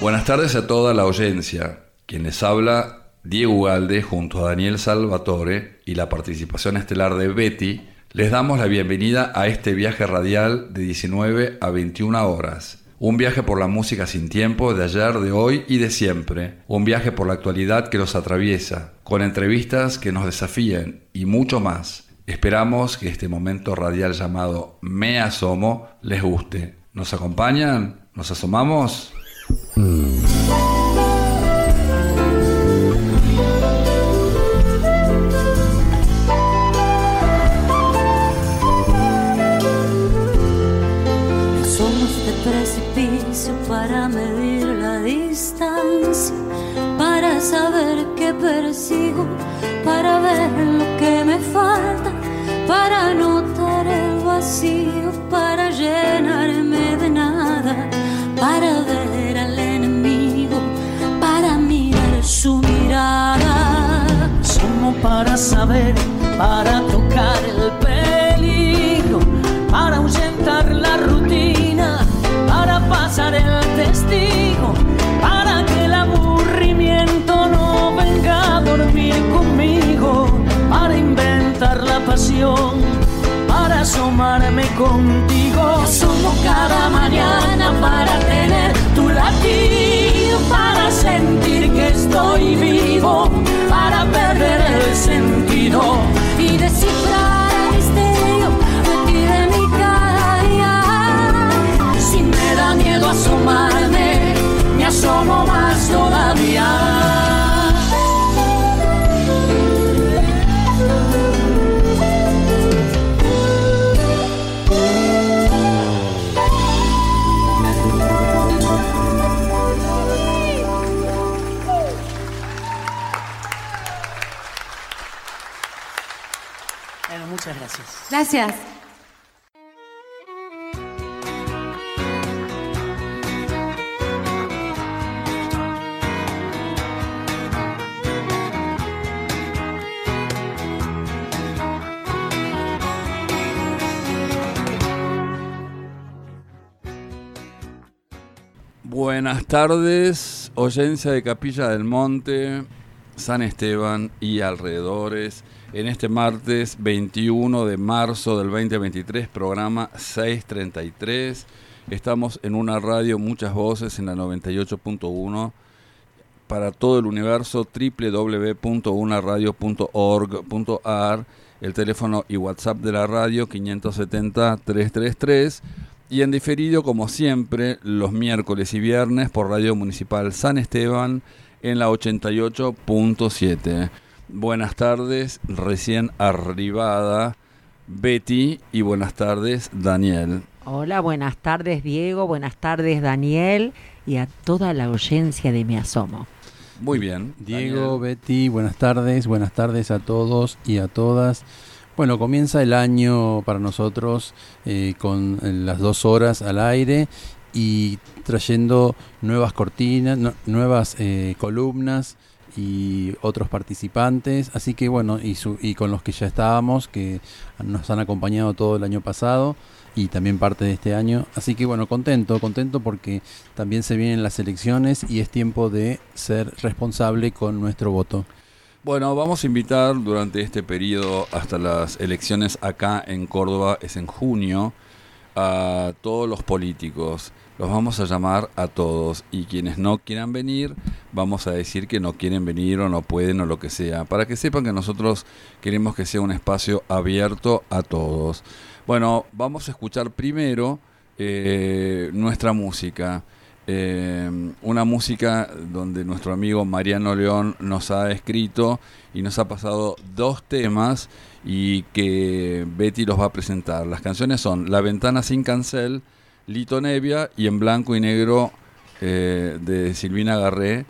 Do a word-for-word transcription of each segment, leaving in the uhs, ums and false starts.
Buenas tardes a toda la audiencia. Quien les habla, Diego Ugalde, junto a Daniel Salvatore y la participación estelar de Betty, les damos la bienvenida a este viaje radial de diecinueve a veintiuna horas. Un viaje por la música sin tiempo de ayer, de hoy y de siempre. Un viaje por la actualidad que los atraviesa, con entrevistas que nos desafíen y mucho más. Esperamos que este momento radial llamado Me Asomo les guste. ¿Nos acompañan? ¿Nos asomamos? Somos de precipicio para medir la distancia, para saber qué persigo, para ver lo que me falta, para notar el vacío, para llenarme de nada, para ver al enemigo, para mirar su mirada. Somos para saber, para tocar el peligro, para ahuyentar la rutina, para pasar el testigo, para que el aburrimiento no venga a dormir conmigo, para inventar la pasión, para asomarme contigo. Somos cada mañana para tener tu latido, para sentir que estoy vivo, para perder el sentido Y descifrar el misterio de ti, de mi cada día. Si me da miedo asomarme, me asomo más todavía. Bueno, muchas gracias. Gracias. Buenas tardes, audiencia de Capilla del Monte, San Esteban y alrededores. En este martes veintiuno de marzo del veinte veintitrés, programa seiscientos treinta y tres. Estamos en una radio, muchas voces, en la noventa y ocho punto uno. Para todo el universo, doble u doble u doble u punto una radio punto org punto a r. El teléfono y WhatsApp de la radio, quinientos setenta, trescientos treinta y tres. Y en diferido, como siempre, los miércoles y viernes por Radio Municipal San Esteban en la ochenta y ocho punto siete. Buenas tardes, recién arribada Betty, y buenas tardes Daniel. Hola, buenas tardes Diego, buenas tardes Daniel y a toda la audiencia de Me Asomo. Muy bien. Diego, Daniel. Betty, buenas tardes, buenas tardes a todos y a todas. Bueno, comienza el año para nosotros eh, con las dos horas al aire y trayendo nuevas cortinas, no, nuevas eh, columnas y otros participantes, así que bueno, y, su, y con los que ya estábamos, que nos han acompañado todo el año pasado y también parte de este año, así que bueno, contento, contento porque también se vienen las elecciones y es tiempo de ser responsable con nuestro voto. Bueno, vamos a invitar durante este periodo hasta las elecciones acá en Córdoba, es en junio, a todos los políticos. Los vamos a llamar a todos y quienes no quieran venir, vamos a decir que no quieren venir o no pueden o lo que sea, para que sepan que nosotros queremos que sea un espacio abierto a todos. Bueno, vamos a escuchar primero eh, nuestra música. Eh, una música donde nuestro amigo Mariano León nos ha escrito y nos ha pasado dos temas y que Betty los va a presentar. Las canciones son La Ventana Sin Cancel, Lito Nevia y En Blanco y Negro eh, de Silvina Garré.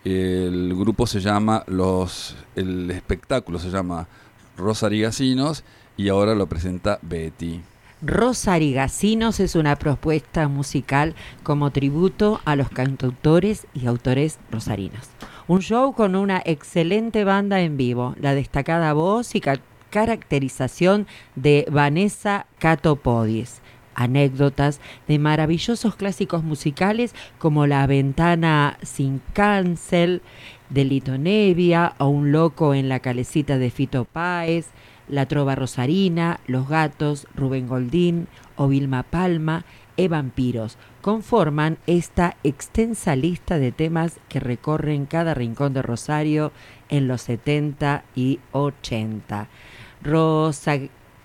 El grupo se llama los el espectáculo se llama Rosarigasinos y ahora lo presenta Betty. Rosarigasinos es una propuesta musical como tributo a los cantautores y autores rosarinos. Un show con una excelente banda en vivo, la destacada voz y ca- caracterización de Vanessa Catopodis. anécdotas de maravillosos clásicos musicales como La ventana sin cancel de Lito Nevia o Un loco en la calecita de Fito Páez, La trova rosarina, Los gatos, Rubén Goldín o Vilma Palma e Vampiros conforman esta extensa lista de temas que recorren cada rincón de Rosario en los setenta y ochenta. Rosa,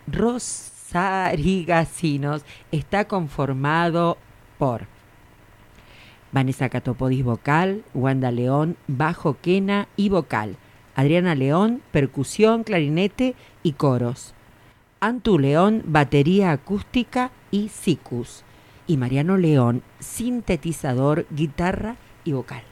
Rosarigasinos está conformado por Vanessa Catopodis vocal, Wanda León bajo, quena y vocal, Adriana León percusión, clarinete y coros, Antu León batería acústica y sikus, y Mariano León sintetizador, guitarra y vocal.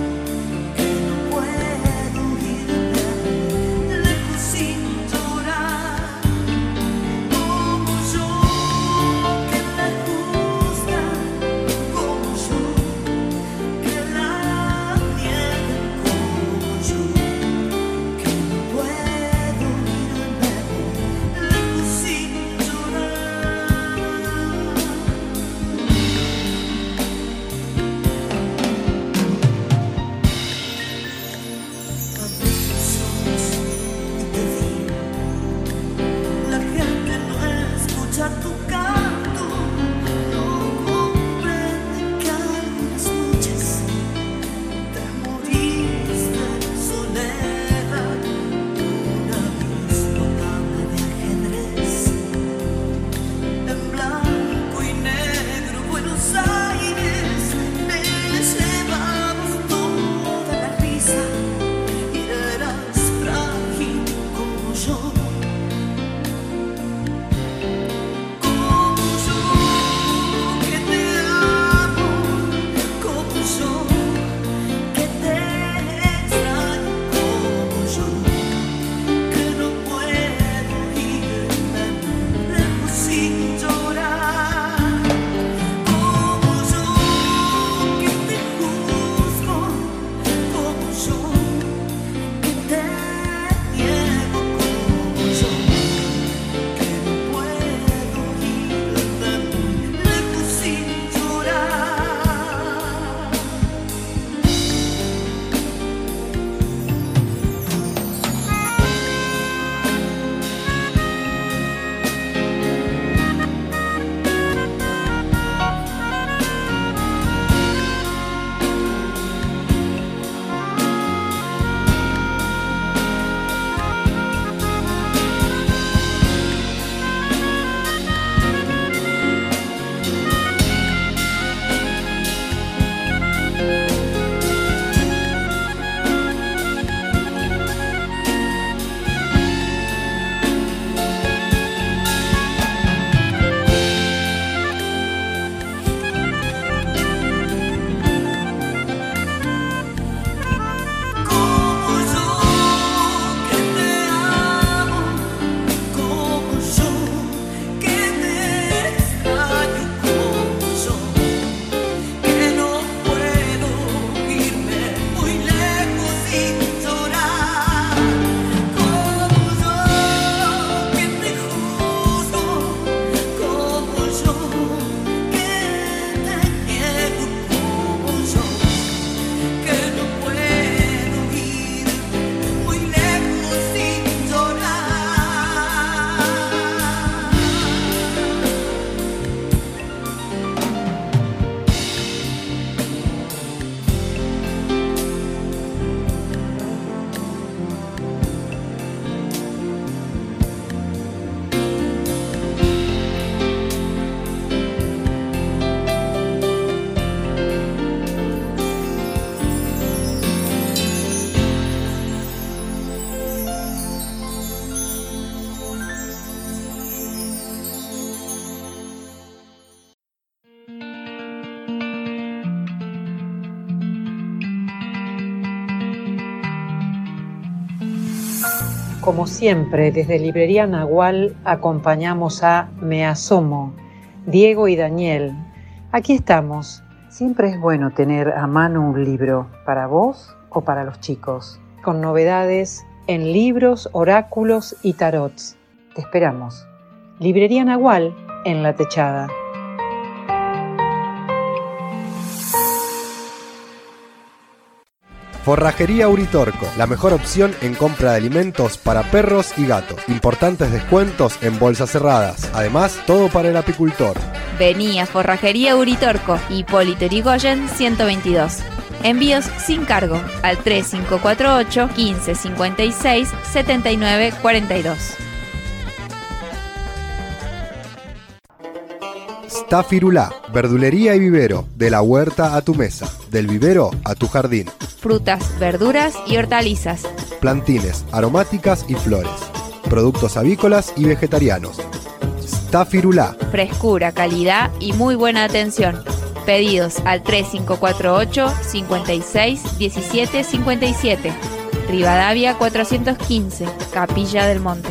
Llorar Como siempre, desde Librería Nahual acompañamos a Me Asomo, Diego y Daniel. Aquí estamos. Siempre es bueno tener a mano un libro, para vos o para los chicos, con novedades en libros, oráculos y tarots. Te esperamos. Librería Nahual en La Techada. Forrajería Uritorco, la mejor opción en compra de alimentos para perros y gatos. Importantes descuentos en bolsas cerradas. Además, todo para el apicultor. Vení a Forrajería Uritorco, Hipólito Yrigoyen ciento veintidós. Envíos sin cargo al tres cinco cuatro ocho, quince cincuenta y seis, setenta y nueve cuarenta y dos. Stafirulá, verdulería y vivero, de la huerta a tu mesa, del vivero a tu jardín. Frutas, verduras y hortalizas. Plantines, aromáticas y flores. Productos avícolas y vegetarianos. Stafirulá. Frescura, calidad y muy buena atención. Pedidos al tres cinco cuatro ocho, cincuenta y seis, diecisiete cincuenta y siete. Rivadavia cuatrocientos quince, Capilla del Monte.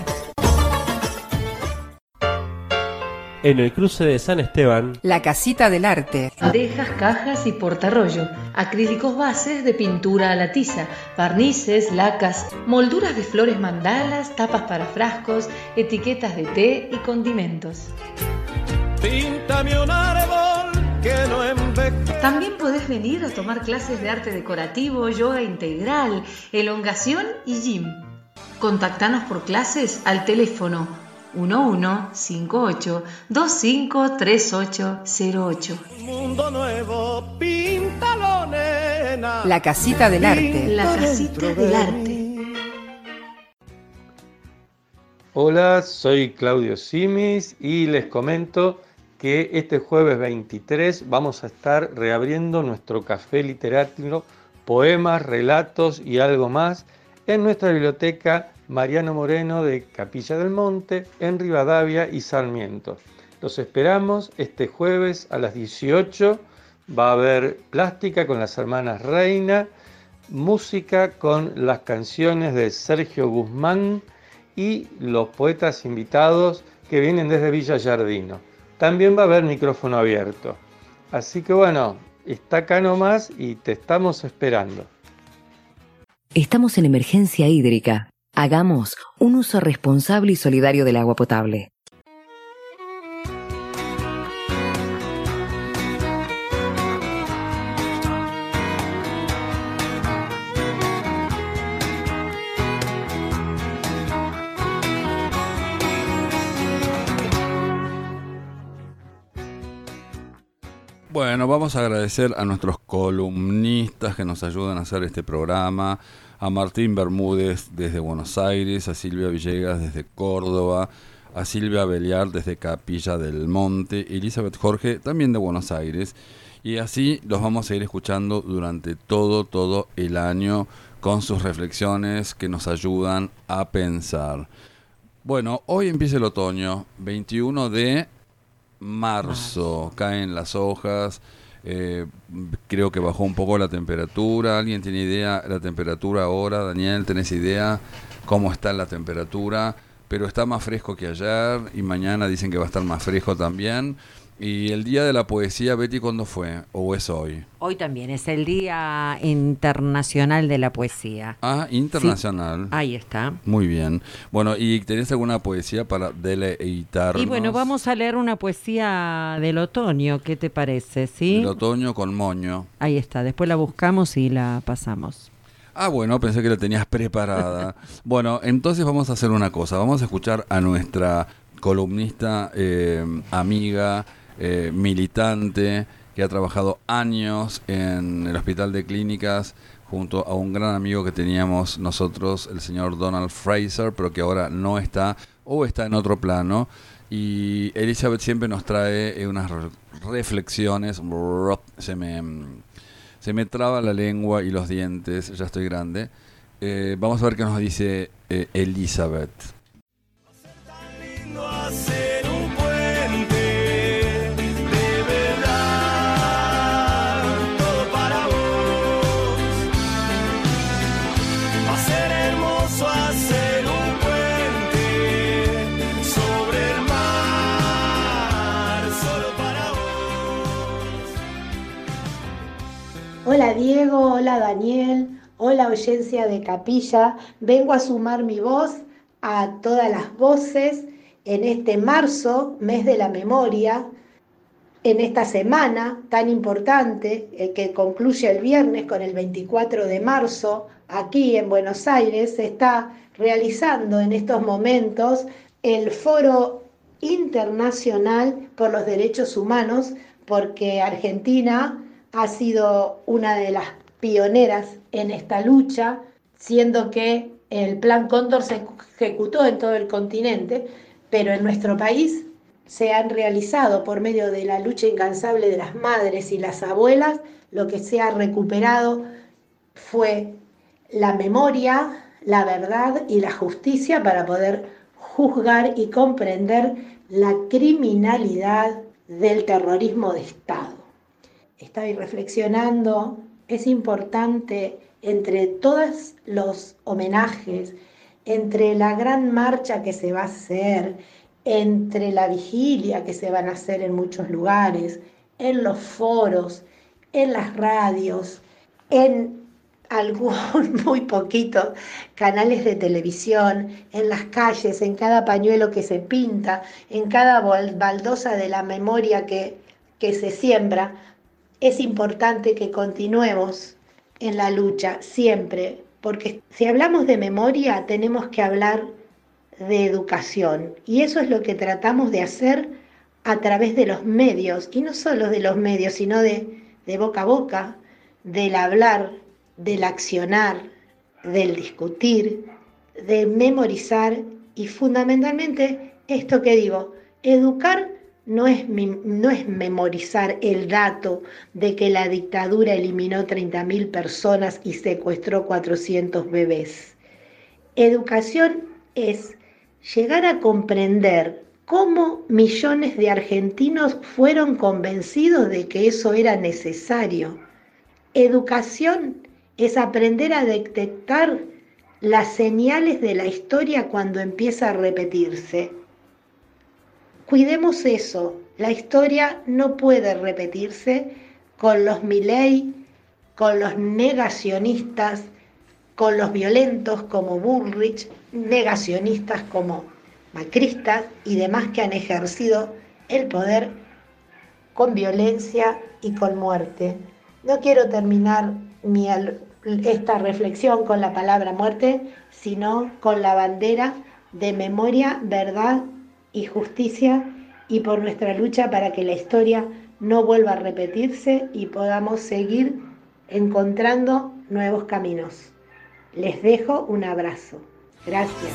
En el cruce de San Esteban, La Casita del Arte. Bandejas, cajas y portarrollo. Acrílicos bases de pintura a la tiza. Barnices, lacas, molduras de flores mandalas, tapas para frascos, etiquetas de té y condimentos. Píntame un árbol que no envejece. También podés venir a tomar clases de arte decorativo, yoga integral, elongación y gym. Contactanos por clases al teléfono uno uno cinco ocho, dos cinco tres ocho cero ocho. Mundo nuevo, píntalo, nena. La Casita del Arte. La Casita del Arte. Hola, soy Claudio Simis y les comento que este jueves veintitrés vamos a estar reabriendo nuestro café literario, poemas, relatos y algo más en nuestra biblioteca Mariano Moreno de Capilla del Monte, en Rivadavia y Sarmiento. Los esperamos este jueves a las dieciocho. Va a haber plástica con las hermanas Reina, música con las canciones de Sergio Guzmán y los poetas invitados que vienen desde Villa Yardino. También va a haber micrófono abierto. Así que bueno, está acá nomás y te estamos esperando. Estamos en emergencia hídrica. Hagamos un uso responsable y solidario del agua potable. Bueno, vamos a agradecer a nuestros columnistas que nos ayudan a hacer este programa, a Martín Bermúdez desde Buenos Aires, a Silvia Villegas desde Córdoba, a Silvia Beliar desde Capilla del Monte, Elizabeth Jorge también de Buenos Aires, y así los vamos a ir escuchando durante todo, todo el año con sus reflexiones que nos ayudan a pensar. Bueno, hoy empieza el otoño, veintiuno de marzo, caen las hojas. Eh, creo que bajó un poco la temperatura. ¿Alguien tiene idea la temperatura ahora? Daniel, ¿tenés idea cómo está la temperatura? Pero está más fresco que ayer y mañana dicen que va a estar más fresco también. ¿Y el Día de la Poesía, Betty, cuándo fue? ¿O es hoy? Hoy también, es el Día Internacional de la Poesía. Ah, internacional. Sí, ahí está. Muy bien. Bueno, ¿y tenés alguna poesía para deleitarnos? Y bueno, vamos a leer una poesía del otoño, ¿qué te parece? ¿Sí? El otoño con moño. Ahí está, después la buscamos y la pasamos. Ah, bueno, pensé que la tenías preparada. Bueno, entonces vamos a hacer una cosa. Vamos a escuchar a nuestra columnista, eh, amiga, eh, militante, que ha trabajado años en el Hospital de Clínicas junto a un gran amigo que teníamos nosotros, el señor Donald Fraser, pero que ahora no está o está en otro plano. Y Elizabeth siempre nos trae eh, unas re- reflexiones. Se me, se me traba la lengua y los dientes, ya estoy grande. Eh, vamos a ver qué nos dice eh, Elizabeth. Hacer un puente de verdad, todo para vos. Va a ser hermoso hacer un puente. hola Daniel, hola audiencia de Capilla, vengo a sumar mi voz a todas las voces en este marzo, mes de la memoria, en esta semana tan importante eh, que concluye el viernes con el veinticuatro de marzo, aquí en Buenos Aires se está realizando en estos momentos el Foro Internacional por los Derechos Humanos, porque Argentina ha sido una de las pioneras en esta lucha, siendo que el Plan Cóndor se ejecutó en todo el continente, pero en nuestro país se han realizado por medio de la lucha incansable de las madres y las abuelas, lo que se ha recuperado fue la memoria, la verdad y la justicia para poder juzgar y comprender la criminalidad del terrorismo de Estado. Estoy reflexionando, es importante entre todos los homenajes, entre la gran marcha que se va a hacer, entre la vigilia que se van a hacer en muchos lugares, en los foros, en las radios, en algún, muy poquito, canales de televisión, en las calles, en cada pañuelo que se pinta, en cada baldosa de la memoria que, que se siembra, es importante que continuemos en la lucha siempre, porque si hablamos de memoria tenemos que hablar de educación, y eso es lo que tratamos de hacer a través de los medios, y no solo de los medios, sino de, de boca a boca, del hablar, del accionar, del discutir, de memorizar, y fundamentalmente esto que digo, educar no es, no es memorizar el dato de que la dictadura eliminó treinta mil personas y secuestró cuatrocientos bebés. Educación es llegar a comprender cómo millones de argentinos fueron convencidos de que eso era necesario. Educación es aprender a detectar las señales de la historia cuando empieza a repetirse. Cuidemos eso, la historia no puede repetirse con los Milei, con los negacionistas, con los violentos como Bullrich, negacionistas como macristas y demás que han ejercido el poder con violencia y con muerte. No quiero terminar mi, esta reflexión con la palabra muerte, sino con la bandera de memoria, verdad y justicia, y por nuestra lucha para que la historia no vuelva a repetirse y podamos seguir encontrando nuevos caminos. Les dejo un abrazo. Gracias.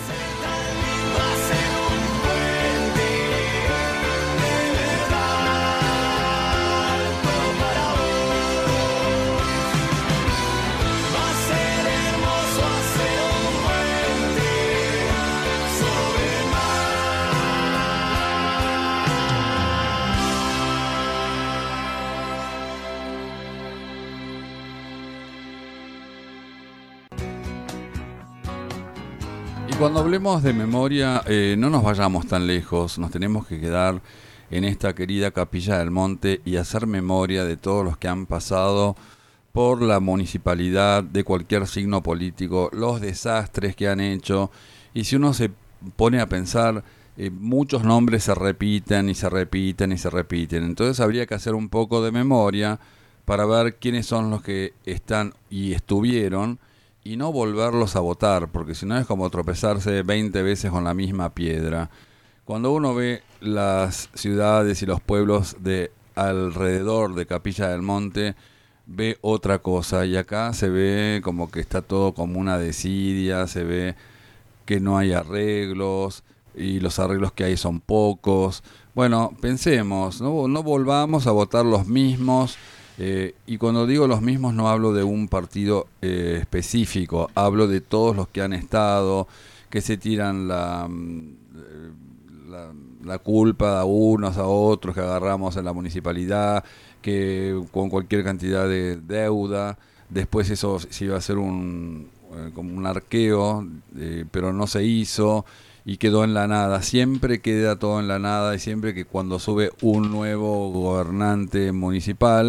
Y cuando hablemos de memoria, eh, no nos vayamos tan lejos, nos tenemos que quedar en esta querida Capilla del Monte y hacer memoria de todos los que han pasado por la municipalidad de cualquier signo político, los desastres que han hecho. Y si uno se pone a pensar, eh, muchos nombres se repiten y se repiten y se repiten. Entonces habría que hacer un poco de memoria para ver quiénes son los que están y estuvieron, y no volverlos a votar, porque si no es como tropezarse veinte veces con la misma piedra. Cuando uno ve las ciudades y los pueblos de alrededor de Capilla del Monte, ve otra cosa, y acá se ve como que está todo como una desidia, se ve que no hay arreglos, y los arreglos que hay son pocos. Bueno, pensemos, no, no volvamos a votar los mismos. Eh, y cuando digo los mismos no hablo de un partido eh, específico, hablo de todos los que han estado, que se tiran la, la, la culpa a unos, a otros, que agarramos en la municipalidad, que con cualquier cantidad de deuda, después eso se iba a hacer un, eh, como un arqueo, eh, pero no se hizo y quedó en la nada. Siempre queda todo en la nada, y siempre que cuando sube un nuevo gobernante municipal,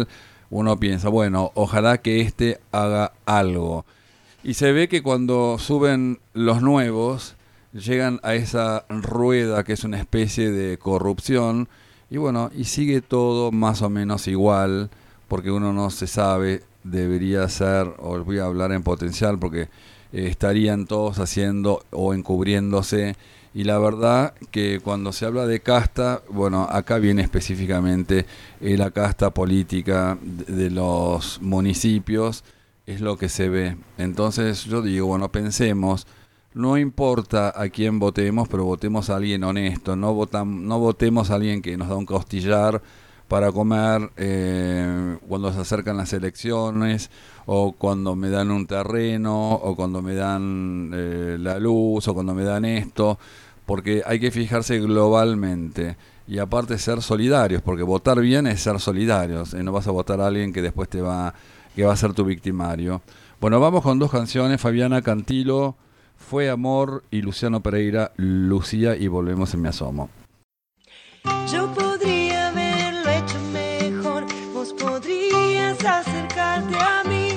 uno piensa, bueno, ojalá que este haga algo. Y se ve que cuando suben los nuevos, llegan a esa rueda que es una especie de corrupción, y bueno, y sigue todo más o menos igual, porque uno no se sabe, debería ser, o voy a hablar en potencial, porque eh, estarían todos haciendo o encubriéndose. Y la verdad que cuando se habla de casta, bueno, acá viene específicamente eh, la casta política de, de los municipios, es lo que se ve. Entonces yo digo, bueno, pensemos, no importa a quién votemos, pero votemos a alguien honesto, no, votam, no votemos a alguien que nos da un costillar para comer eh, cuando se acercan las elecciones, o cuando me dan un terreno, o cuando me dan eh, la luz, o cuando me dan esto, porque hay que fijarse globalmente y aparte ser solidarios, porque votar bien es ser solidarios, eh, no vas a votar a alguien que después te va, que va a ser tu victimario. Bueno, vamos con dos canciones, Fabiana Cantilo, Fue Amor, y Luciano Pereira, Lucía, y volvemos en Me Asomo. Yo podría haberlo hecho mejor, vos podrías acercarte a mí.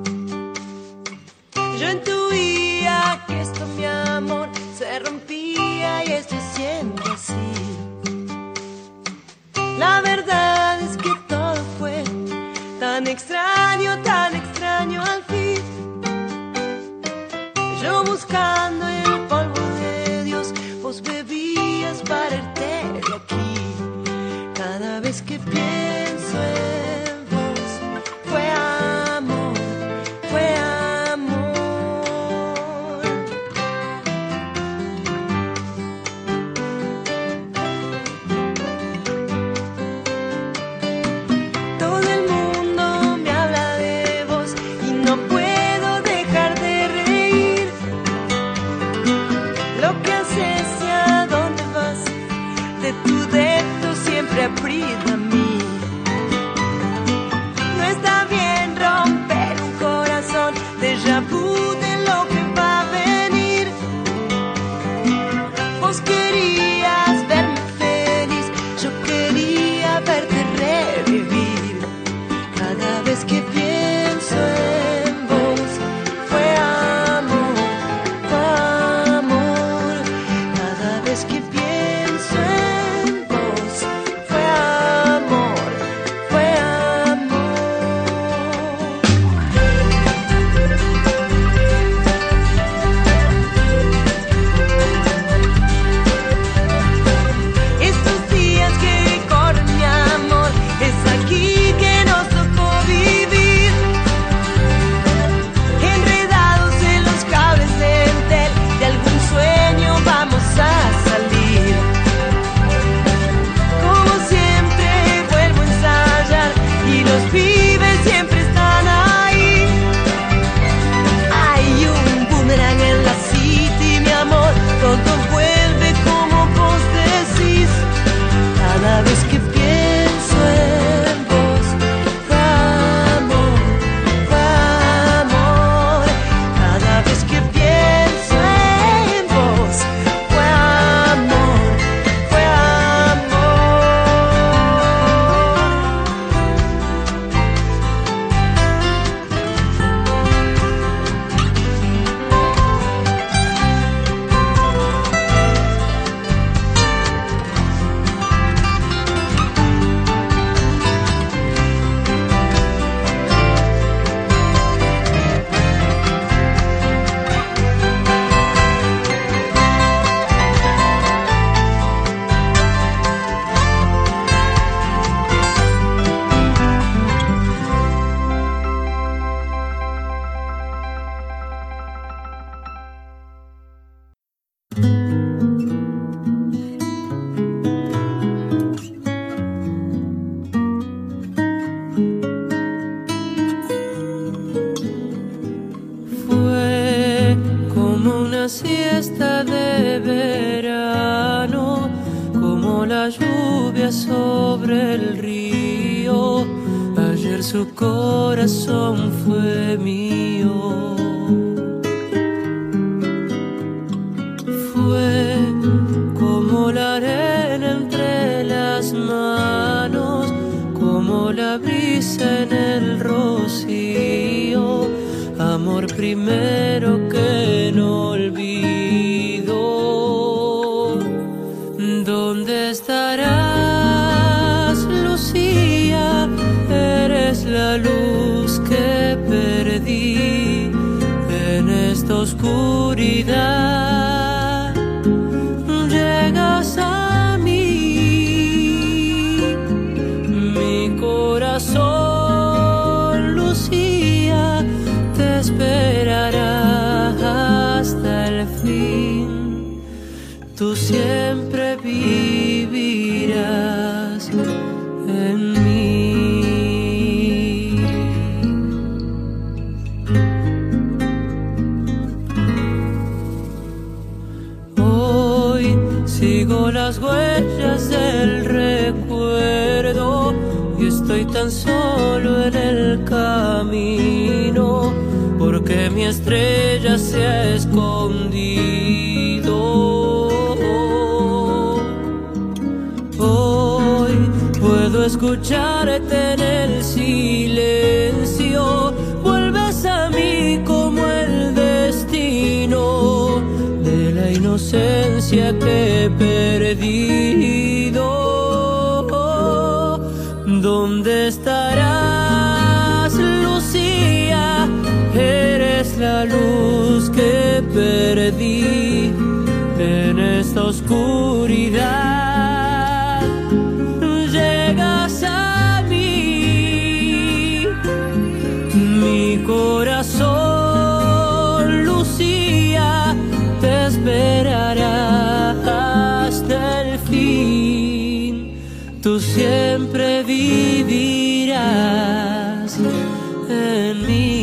Yo intuía que esto, mi amor, se rompía y esto es siempre así. La verdad es que todo fue tan extraño, tan extraño al fin. Yo buscando el polvo de Dios, vos bebías para irte de aquí. Cada vez que pienso en vos, fue amor, fue amor. Todo el mundo me habla de vos y no puedo dejar de reír. Lo que haces y a dónde vas, de tu dedo siempre aprieta a mí. No está bien romper un corazón, déjà vu de lo que va a venir. Vos querías verme feliz, yo quería verte revivir. Cada vez que pienso en vos, fue amor, fue amor. Cada vez que pienso en vos, fue amor, fue amor. Estos días que corren, mi amor, es aquí que nos tocó vivir. Enredados en los cables de Entel, de algún sueño vamos a salir. Como siempre vuelvo a ensayar y los pibes siempre están ahí. Hay un boomerang en la city, mi amor, todo vuelve como vos decís. Cada vez que pienso en vos, fue amor, fue amor. Cada vez que pienso en vos, fue amor, fue amor. Fue como una siesta de verano, como la lluvia sobre el río. Ayer su corazón fue mío. Fue como la arena entre las manos, como la brisa en el primero que no olvido. ¿Dónde estarás, Lucía? Eres la luz que perdí en esta oscuridad. Llegas a mí, mi corazón, Lucía, te esperará hasta el fin. Tú siempre vivirás en mí. Hoy sigo las huellas del recuerdo y estoy tan solo en el camino porque mi estrella se ha escondido. Hoy puedo escucharte en el silencio, vuelves a mí como el destino de la inocencia que he perdido. ¿Dónde estarás, Lucía? Eres la luz que perdí en esta oscuridad. Llegas a mí, mi corazón, Lucía, te esperará hasta el fin. Tú siempre vivirás en mí.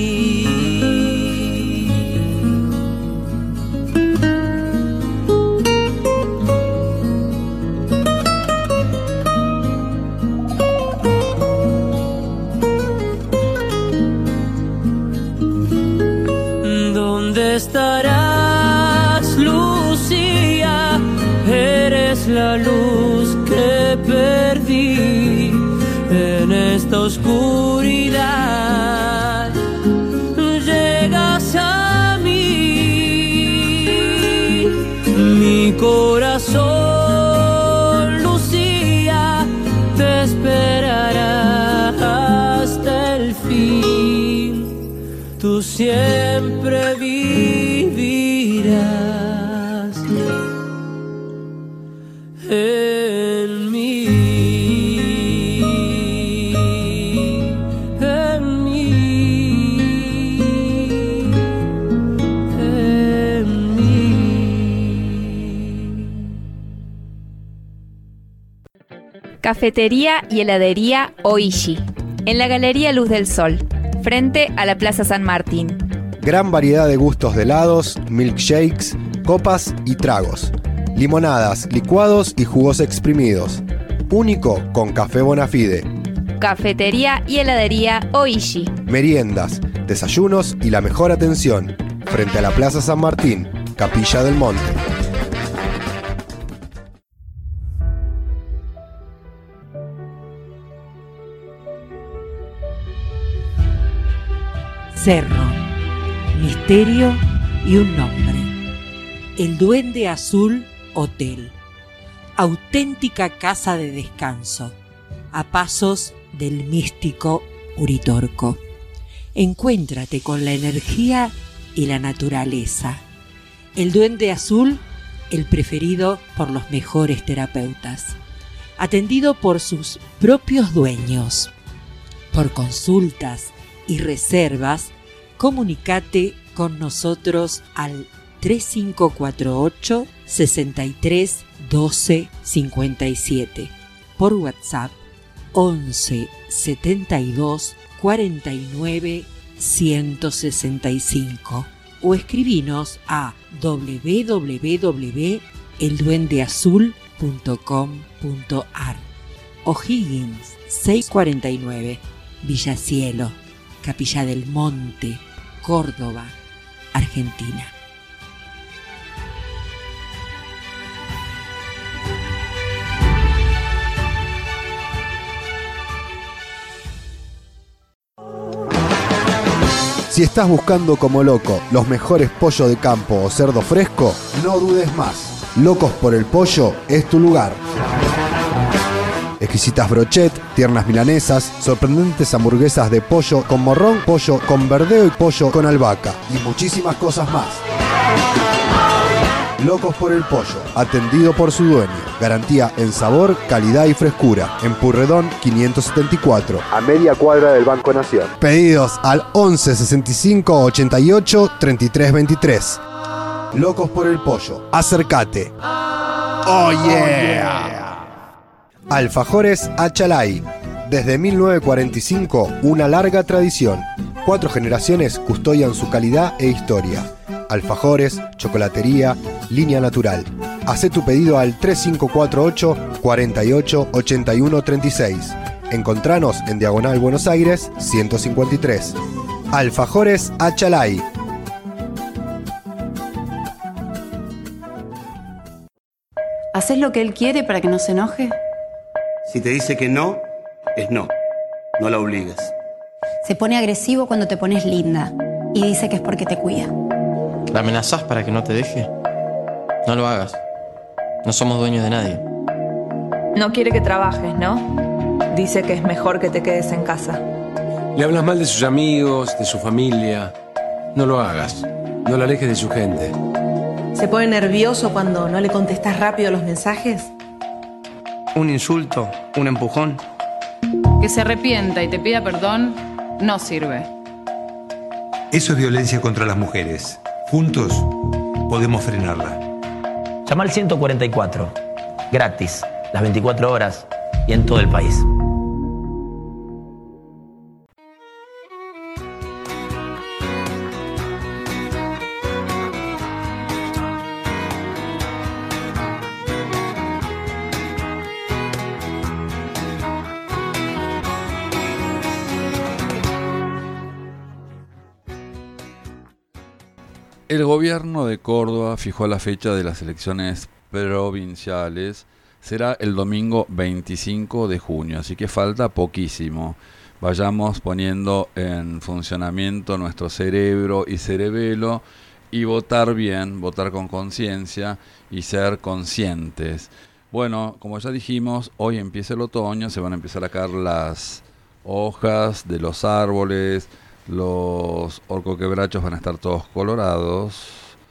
¿Dónde estarás, Lucía? Eres la luz que perdí en esta oscuridad. Llegas a mí, mi corazón, Lucía, te esperará hasta el fin. Tú siempre vivirás en mí, en mí, en mí. Cafetería y heladería Oishi, en la Galería Luz del Sol, frente a la Plaza San Martín. Gran variedad de gustos de helados, milkshakes, copas y tragos. Limonadas, licuados y jugos exprimidos. Único con café Bonafide. Cafetería y heladería Oishi. Meriendas, desayunos y la mejor atención. Frente a la Plaza San Martín, Capilla del Monte. Cerro, misterio y un nombre. El Duende Azul Hotel. Auténtica casa de descanso, a pasos del místico Uritorco. Encuéntrate con la energía y la naturaleza. El Duende Azul, el preferido por los mejores terapeutas. Atendido por sus propios dueños. Por consultas y reservas, comunícate con nosotros al tres cinco cuatro ocho, seis tres uno dos cinco siete, por WhatsApp once setenta y dos cuarenta y nueve ciento sesenta y cinco o escribinos a w w w punto el duende azul punto com punto a r. O'Higgins seiscientos cuarenta y nueve, Villa Cielo, Capilla del Monte, Córdoba, Argentina. Si estás buscando como loco los mejores pollos de campo o cerdo fresco, no dudes más. Locos por el Pollo es tu lugar. Exquisitas brochet, tiernas milanesas, sorprendentes hamburguesas de pollo con morrón, pollo con verdeo y pollo con albahaca y muchísimas cosas más. Locos por el Pollo, atendido por su dueño. Garantía en sabor, calidad y frescura. En Purredón quinientos setenta y cuatro, a media cuadra del Banco Nación. Pedidos al once sesenta y cinco ochenta y ocho treinta y tres veintitrés. Locos por el Pollo, acércate. Oh yeah. Alfajores Achalay. Desde mil novecientos cuarenta y cinco, una larga tradición. Cuatro generaciones custodian su calidad e historia. Alfajores, chocolatería, línea natural. Hacé tu pedido al tres cinco cuatro ocho, cuarenta y ocho, ochenta y uno treinta y seis. Encontranos en Diagonal Buenos Aires, ciento cincuenta y tres. Alfajores Achalay. ¿Haces lo que él quiere para que no se enoje? Si te dice que no, es no. No la obligues. Se pone agresivo cuando te pones linda y dice que es porque te cuida. ¿La amenazás para que no te deje? No lo hagas. No somos dueños de nadie. No quiere que trabajes, ¿no? Dice que es mejor que te quedes en casa. Le hablas mal de sus amigos, de su familia. No lo hagas. No la alejes de su gente. ¿Se pone nervioso cuando no le contestas rápido los mensajes? Un insulto, un empujón. Que se arrepienta y te pida perdón no sirve. Eso es violencia contra las mujeres. Juntos podemos frenarla. Llama al ciento cuarenta y cuatro. Gratis, las veinticuatro horas y en todo el país. El gobierno de Córdoba fijó la fecha de las elecciones provinciales. Será el domingo veinticinco de junio, así que falta poquísimo. Vayamos poniendo en funcionamiento nuestro cerebro y cerebelo y votar bien, votar con conciencia y ser conscientes. Bueno, como ya dijimos, hoy empieza el otoño, se van a empezar a caer las hojas de los árboles. Los orcoquebrachos van a estar todos colorados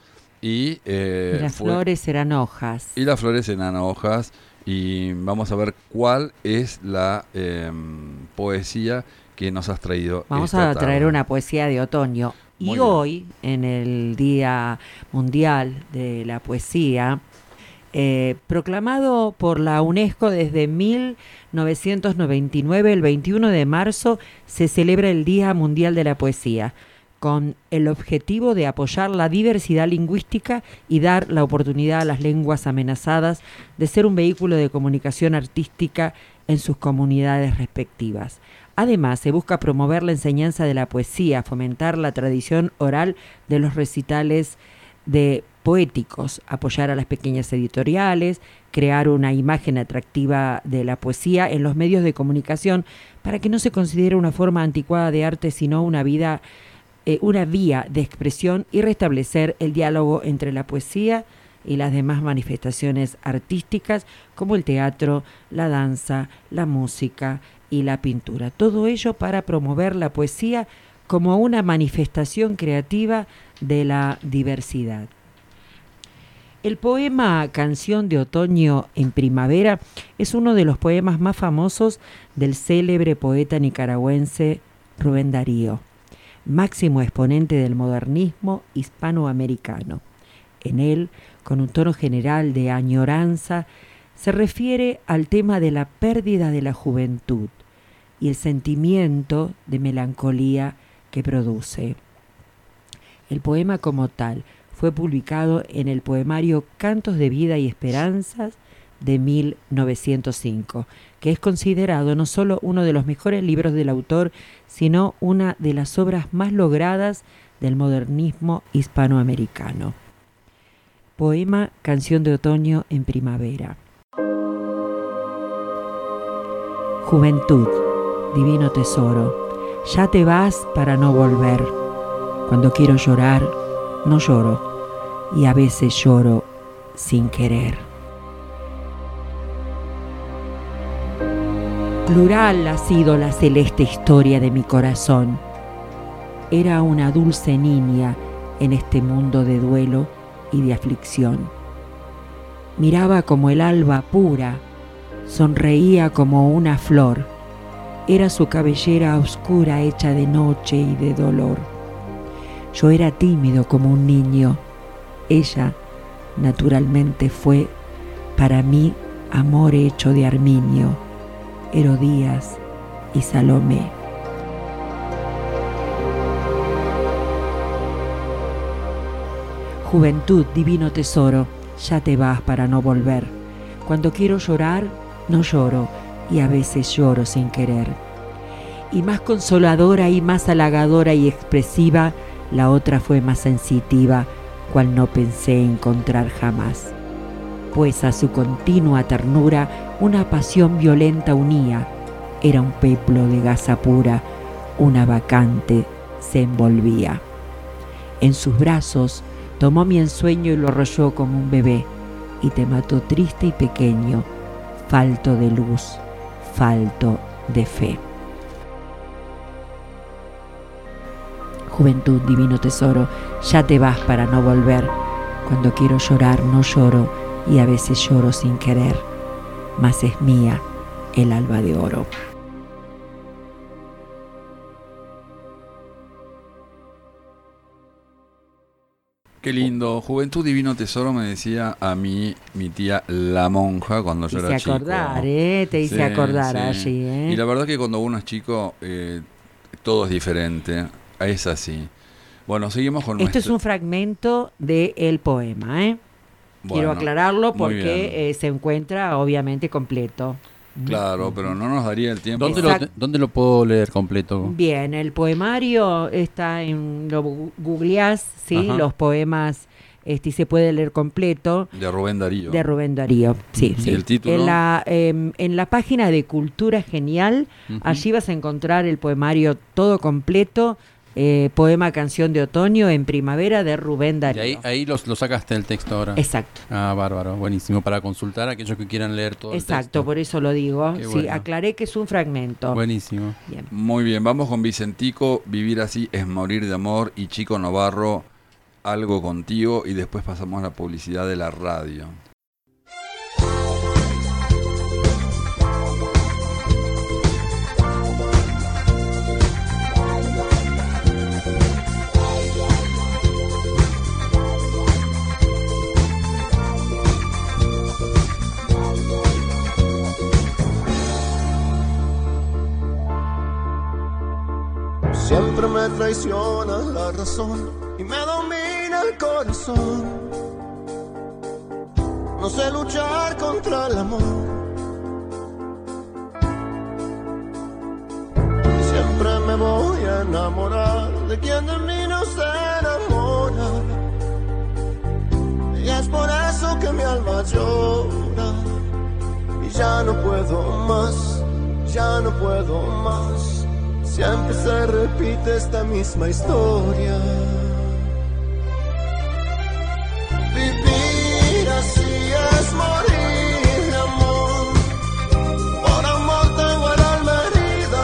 y, eh, y las fue, flores serán hojas. Y las flores serán hojas y vamos a ver cuál es la eh, poesía que nos has traído. Vamos esta a traer tarde. una poesía de otoño. Muy y bien. hoy, en el Día Mundial de la Poesía, Eh, proclamado por la UNESCO desde mil novecientos noventa y nueve, el veintiuno de marzo se celebra el Día Mundial de la Poesía, con el objetivo de apoyar la diversidad lingüística y dar la oportunidad a las lenguas amenazadas de ser un vehículo de comunicación artística en sus comunidades respectivas. Además, se busca promover la enseñanza de la poesía, fomentar la tradición oral de los recitales de poéticos, apoyar a las pequeñas editoriales, crear una imagen atractiva de la poesía en los medios de comunicación para que no se considere una forma anticuada de arte, sino una vida, eh, una vía de expresión y restablecer el diálogo entre la poesía y las demás manifestaciones artísticas como el teatro, la danza, la música y la pintura. Todo ello para promover la poesía como una manifestación creativa de la diversidad. El poema Canción de Otoño en Primavera es uno de los poemas más famosos del célebre poeta nicaragüense Rubén Darío, máximo exponente del modernismo hispanoamericano. En él, con un tono general de añoranza, se refiere al tema de la pérdida de la juventud y el sentimiento de melancolía que produce. El poema como tal fue publicado en el poemario Cantos de Vida y Esperanzas de mil novecientos cinco, que es considerado no solo uno de los mejores libros del autor, sino una de las obras más logradas del modernismo hispanoamericano. Poema Canción de Otoño en Primavera. Juventud, divino tesoro, ya te vas para no volver. Cuando quiero llorar, no lloro, y a veces lloro sin querer. Plural ha sido la celeste historia de mi corazón. Era una dulce niña en este mundo de duelo y de aflicción. Miraba como el alba pura, sonreía como una flor. Era su cabellera oscura hecha de noche y de dolor. Yo era tímido como un niño. Ella, naturalmente, fue para mí amor hecho de armiño, Herodías y Salomé. Juventud, divino tesoro, ya te vas para no volver. Cuando quiero llorar, no lloro, y a veces lloro sin querer. Y más consoladora y más halagadora y expresiva, la otra fue más sensitiva, cual no pensé encontrar jamás. Pues a su continua ternura una pasión violenta unía. Era un peplo de gasa pura, una bacante se envolvía. En sus brazos tomó mi ensueño y lo arrolló como un bebé, y te mató triste y pequeño, falto de luz, falto de fe. Juventud, divino tesoro, ya te vas para no volver. Cuando quiero llorar no lloro, y a veces lloro sin querer, mas es mía el alba de oro. Qué lindo. Juventud, divino tesoro, me decía a mí mi tía la monja cuando yo era chico. Te hice acordar, ¿eh? Te hice Sí, acordar sí. allí, ¿eh? Y la verdad que cuando uno es chico, eh, todo es diferente. Es así. Bueno, seguimos con Esto nuestro... es un fragmento del poema, ¿eh? Bueno, Quiero aclararlo muy porque eh, se encuentra obviamente completo. Claro, pero no nos daría el tiempo. ¿Dónde lo, ¿Dónde lo puedo leer completo? Bien, el poemario está en, lo gu- googleás, ¿sí? Ajá. Los poemas, este, y se puede leer completo. De Rubén Darío. De Rubén Darío, sí. ¿Y sí. el título? En la, eh, en la página de Cultura Genial, Ujú. allí vas a encontrar el poemario todo completo, eh, poema Canción de Otoño en Primavera de Rubén Y Darío. ahí, ahí los, lo sacaste el texto ahora. Exacto. Ah, bárbaro, buenísimo. Para consultar a aquellos que quieran leer todo el texto. Exacto, por eso lo digo. Qué Sí, bueno. aclaré que es un fragmento. Buenísimo. Bien. Muy bien, vamos con Vicentico, Vivir así es morir de amor, y Chico Novarro, Algo contigo, y después pasamos a la publicidad de la radio. Siempre me traiciona la razón y me domina el corazón. No sé luchar contra el amor. Siempre me voy a enamorar de quien de mí no se enamora. Y es por eso que mi alma llora. Y ya no puedo más, ya no puedo más. Siempre se repite esta misma historia. Vivir así es morir de amor. Por amor tengo el alma herida.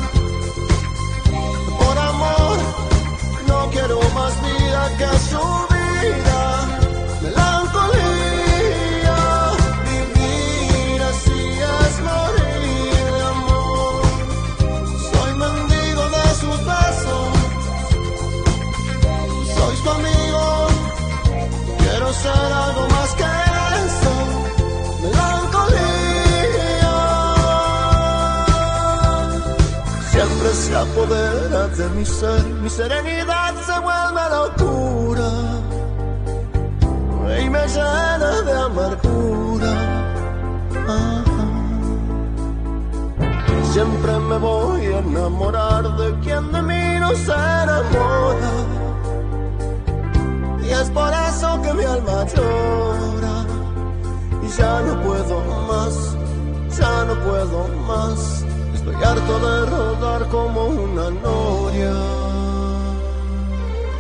Por amor no quiero más vida que su vida. Melancolía. Vivir así es morir de amor. Soy mendigo de sus besos. Soy tu amigo. Quiero ser algo más que eso. Melancolía. Siempre se apodera de mi ser. Mi serenidad se vuelve locura. Y me llena de amargura. Ajá. Siempre me voy a enamorar de quien de mí no se enamora. Y es por eso que mi alma llora. Y ya no puedo más, ya no puedo más. Estoy harto de rodar como una noria.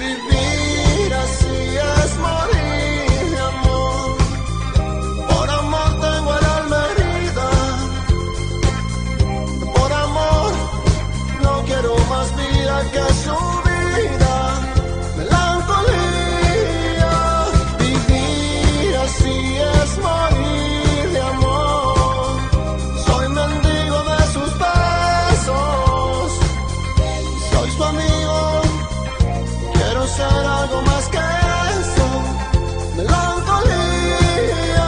Vivir así es morir de amor. Por amor tengo el alma herida. Por amor no quiero más vida que su vida. Melancolía. Vivir así es morir de amor. Soy mendigo de sus besos. Soy su amigo. Quiero ser algo más que eso. Melancolía.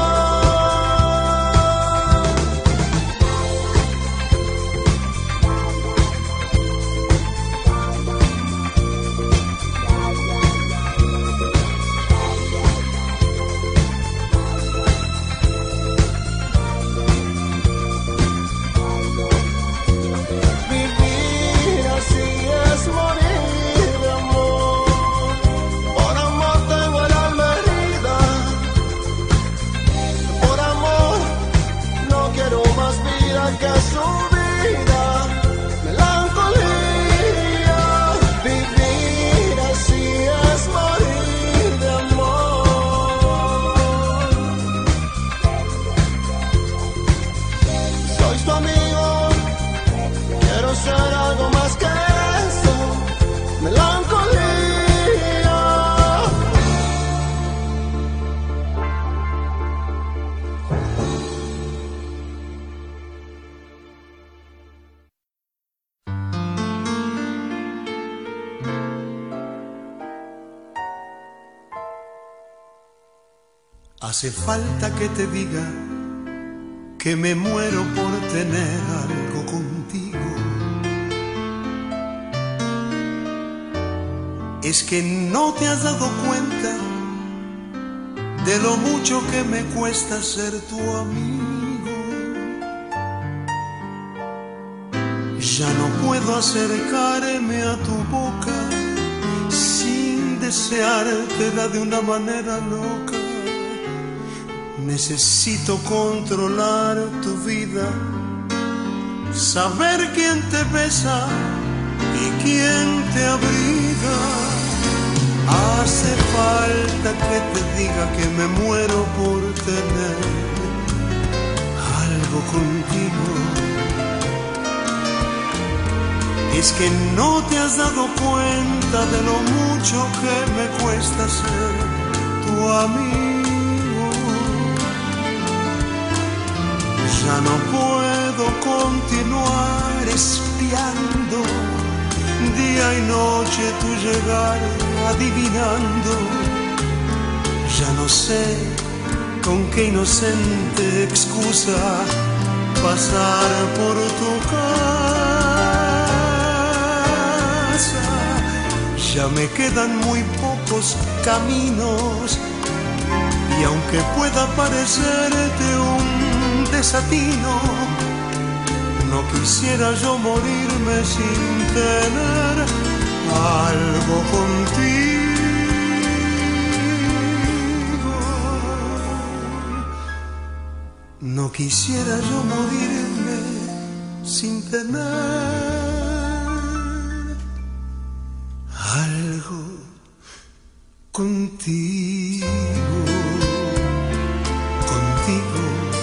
Vivir así es morir de amor. Por amor tengo el alma herida. Por amor no quiero más vida que su vida. Melancolía. Vivir así es morir de amor. Soy tu amigo. Quiero ser algo más que eso. Melancolía. Hace falta que te diga que me muero por tener algo contigo. Es que no te has dado cuenta de lo mucho que me cuesta ser tu amigo. Ya no puedo acercarme a tu boca sin deseártela de una manera loca. Necesito controlar tu vida, saber quién te besa y quién te abriga. Hace falta que te diga que me muero por tener algo contigo. Es que no te has dado cuenta de lo mucho que me cuesta ser tu amigo. Ya no puedo continuar espiando día y noche tu llegar, adivinando. Ya no sé con qué inocente excusa pasar por tu casa. Ya me quedan muy pocos caminos y aunque pueda parecerte un desatino, no quisiera yo morirme sin tener algo contigo. No quisiera yo morirme sin tener algo contigo. Contigo.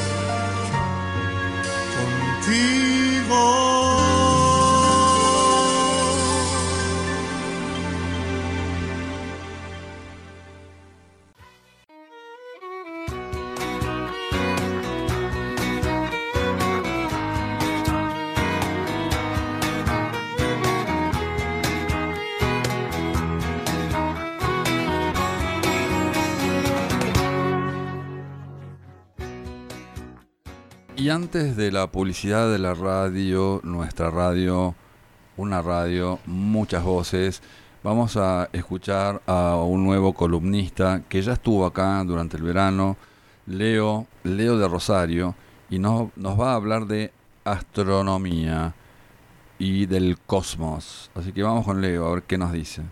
Y antes de la publicidad de la radio, nuestra radio, una radio, muchas voces, vamos a escuchar a un nuevo columnista que ya estuvo acá durante el verano, Leo, Leo de Rosario, y nos, nos va a hablar de astronomía y del cosmos. Así que vamos con Leo a ver qué nos dice.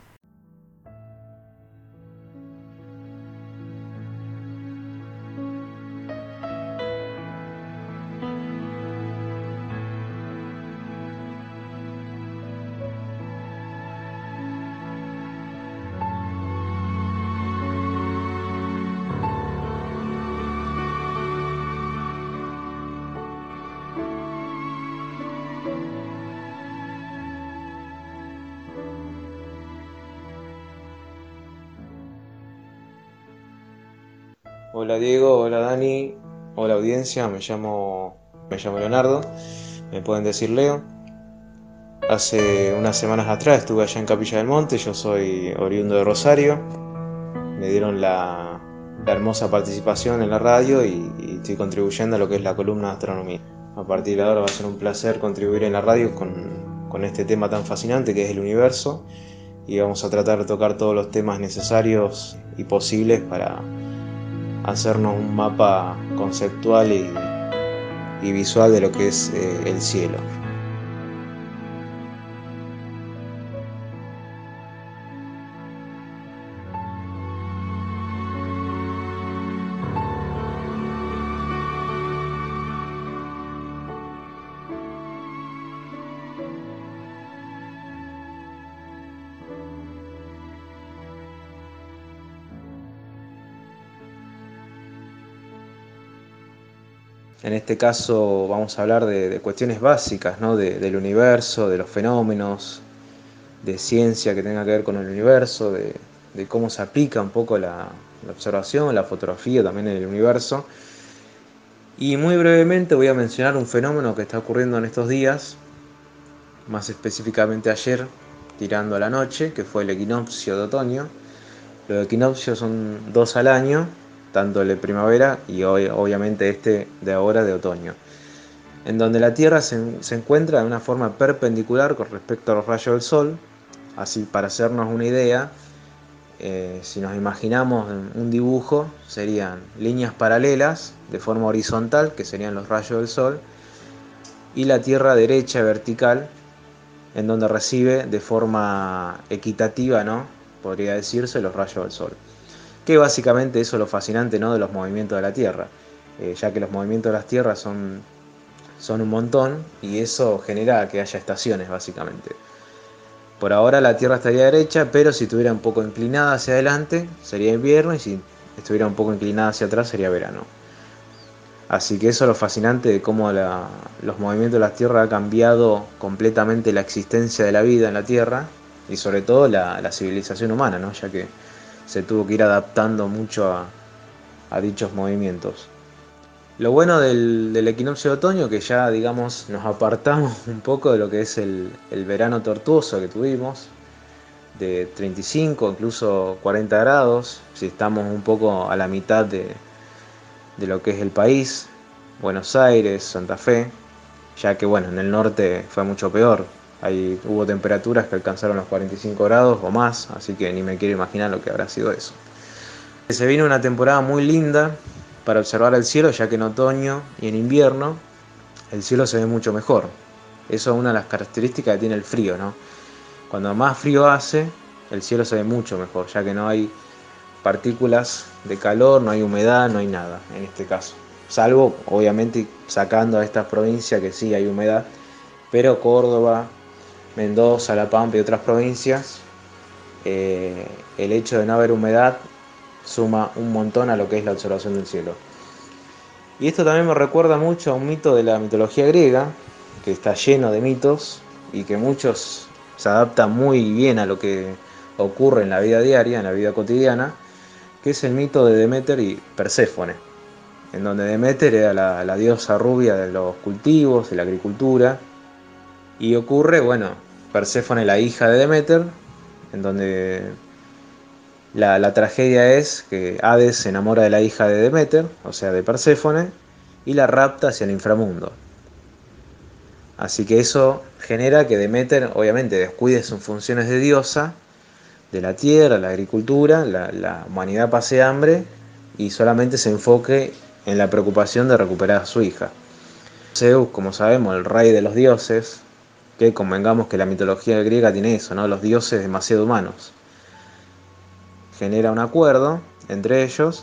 Hola Diego, hola Dani, hola audiencia, me llamo, me llamo Leonardo, me pueden decir Leo. Hace unas semanas atrás estuve allá en Capilla del Monte, yo soy oriundo de Rosario, me dieron la, la hermosa participación en la radio y, y estoy contribuyendo a lo que es la columna de astronomía. A partir de ahora va a ser un placer contribuir en la radio con, con este tema tan fascinante que es el universo y vamos a tratar de tocar todos los temas necesarios y posibles para hacernos un mapa conceptual y, y visual de lo que es eh, el cielo. En este caso vamos a hablar de, de cuestiones básicas, ¿no? de, del universo, de los fenómenos, de ciencia que tenga que ver con el universo, de, de cómo se aplica un poco la, la observación, la fotografía también en el universo. Y muy brevemente voy a mencionar un fenómeno que está ocurriendo en estos días, más específicamente ayer, tirando a la noche, que fue el equinoccio de otoño. Los equinoccios son dos al año, tanto el de primavera y hoy, obviamente este de ahora de otoño, en donde la Tierra se, se encuentra de una forma perpendicular con respecto a los rayos del Sol. Así, para hacernos una idea, eh, si nos imaginamos un dibujo, serían líneas paralelas de forma horizontal, que serían los rayos del Sol, y la Tierra derecha vertical, en donde recibe de forma equitativa, ¿no? Podría decirse, los rayos del Sol. Que básicamente eso es lo fascinante, ¿no? de los movimientos de la Tierra, eh, ya que los movimientos de las tierras son, son un montón y eso genera que haya estaciones básicamente. Por ahora la Tierra estaría derecha, pero si estuviera un poco inclinada hacia adelante sería invierno y si estuviera un poco inclinada hacia atrás sería verano. Así que eso es lo fascinante de cómo la, los movimientos de las tierras han cambiado completamente la existencia de la vida en la Tierra y sobre todo la, la civilización humana, ¿no? ya que se tuvo que ir adaptando mucho a, a dichos movimientos. Lo bueno del, del equinoccio de otoño, que ya digamos nos apartamos un poco de lo que es el, el verano tortuoso que tuvimos, de treinta y cinco, incluso cuarenta grados, si estamos un poco a la mitad de, de lo que es el país, Buenos Aires, Santa Fe, ya que bueno, en el norte fue mucho peor. Ahí hubo temperaturas que alcanzaron los cuarenta y cinco grados o más, así que ni me quiero imaginar lo que habrá sido eso. Se viene una temporada muy linda para observar el cielo, ya que en otoño y en invierno el cielo se ve mucho mejor. Eso es una de las características que tiene el frío, ¿no? Cuando más frío hace, el cielo se ve mucho mejor, ya que no hay partículas de calor, no hay humedad, no hay nada en este caso. Salvo, obviamente, sacando a estas provincias que sí hay humedad, pero Córdoba, Mendoza, La Pampa y otras provincias, eh, el hecho de no haber humedad suma un montón a lo que es la observación del cielo. Y esto también me recuerda mucho a un mito de la mitología griega, que está lleno de mitos y que muchos se adaptan muy bien a lo que ocurre en la vida diaria, en la vida cotidiana, que es el mito de Deméter y Perséfone, en donde Deméter era la, la diosa rubia de los cultivos, de la agricultura, y ocurre, bueno, Perséfone, la hija de Deméter, en donde la, la tragedia es que Hades se enamora de la hija de Deméter, o sea de Perséfone, y la rapta hacia el inframundo. Así que eso genera que Deméter obviamente descuide sus funciones de diosa, de la tierra, la agricultura, la, la humanidad pase hambre y solamente se enfoque en la preocupación de recuperar a su hija. Zeus, como sabemos, el rey de los dioses, que convengamos que la mitología griega tiene eso, ¿no? Los dioses demasiado humanos. Genera un acuerdo entre ellos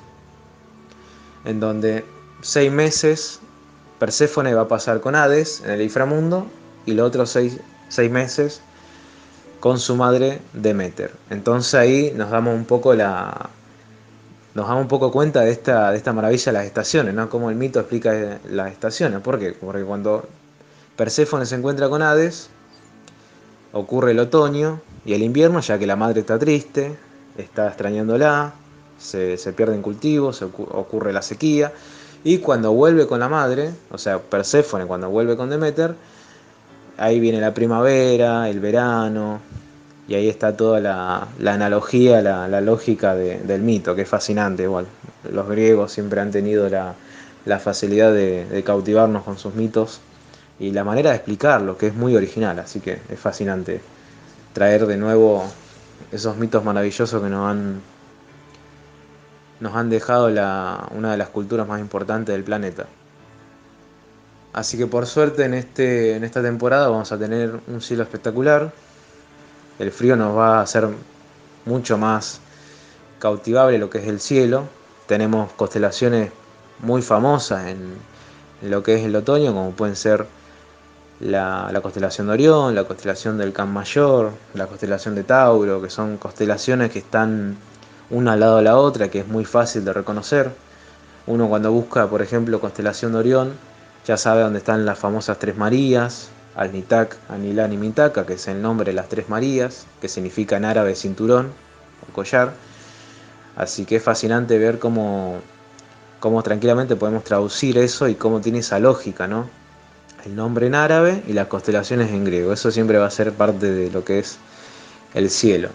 en donde seis meses Perséfone va a pasar con Hades en el inframundo y los otros seis, seis meses con su madre Deméter. Entonces ahí nos damos un poco la nos damos un poco cuenta de esta, de esta maravilla de las estaciones, ¿no? Cómo el mito explica las estaciones. ¿Por qué? Porque cuando Perséfone se encuentra con Hades, ocurre el otoño y el invierno, ya que la madre está triste, está extrañándola, se, se pierden cultivos, se ocu- ocurre la sequía, y cuando vuelve con la madre, o sea, Perséfone cuando vuelve con Deméter, ahí viene la primavera, el verano, y ahí está toda la, la analogía, la, la lógica de, del mito, que es fascinante igual. Los griegos siempre han tenido la, la facilidad de, de cautivarnos con sus mitos y la manera de explicarlo, que es muy original, así que es fascinante traer de nuevo esos mitos maravillosos que nos han, nos han dejado la, una de las culturas más importantes del planeta. Así que por suerte en, este, en esta temporada vamos a tener un cielo espectacular. El frío nos va a hacer mucho más cautivable lo que es el cielo. Tenemos constelaciones muy famosas en, en lo que es el otoño, como pueden ser la, la constelación de Orión, la constelación del Can Mayor, la constelación de Tauro, que son constelaciones que están una al lado de la otra, que es muy fácil de reconocer. Uno cuando busca, por ejemplo, constelación de Orión, ya sabe dónde están las famosas Tres Marías, Alnitak, Anilán y Mintaka, que es el nombre de las Tres Marías, que significa en árabe cinturón o collar. Así que es fascinante ver cómo, cómo tranquilamente podemos traducir eso y cómo tiene esa lógica, ¿no? El nombre en árabe y las constelaciones en griego. Eso siempre va a ser parte de lo que es el cielo.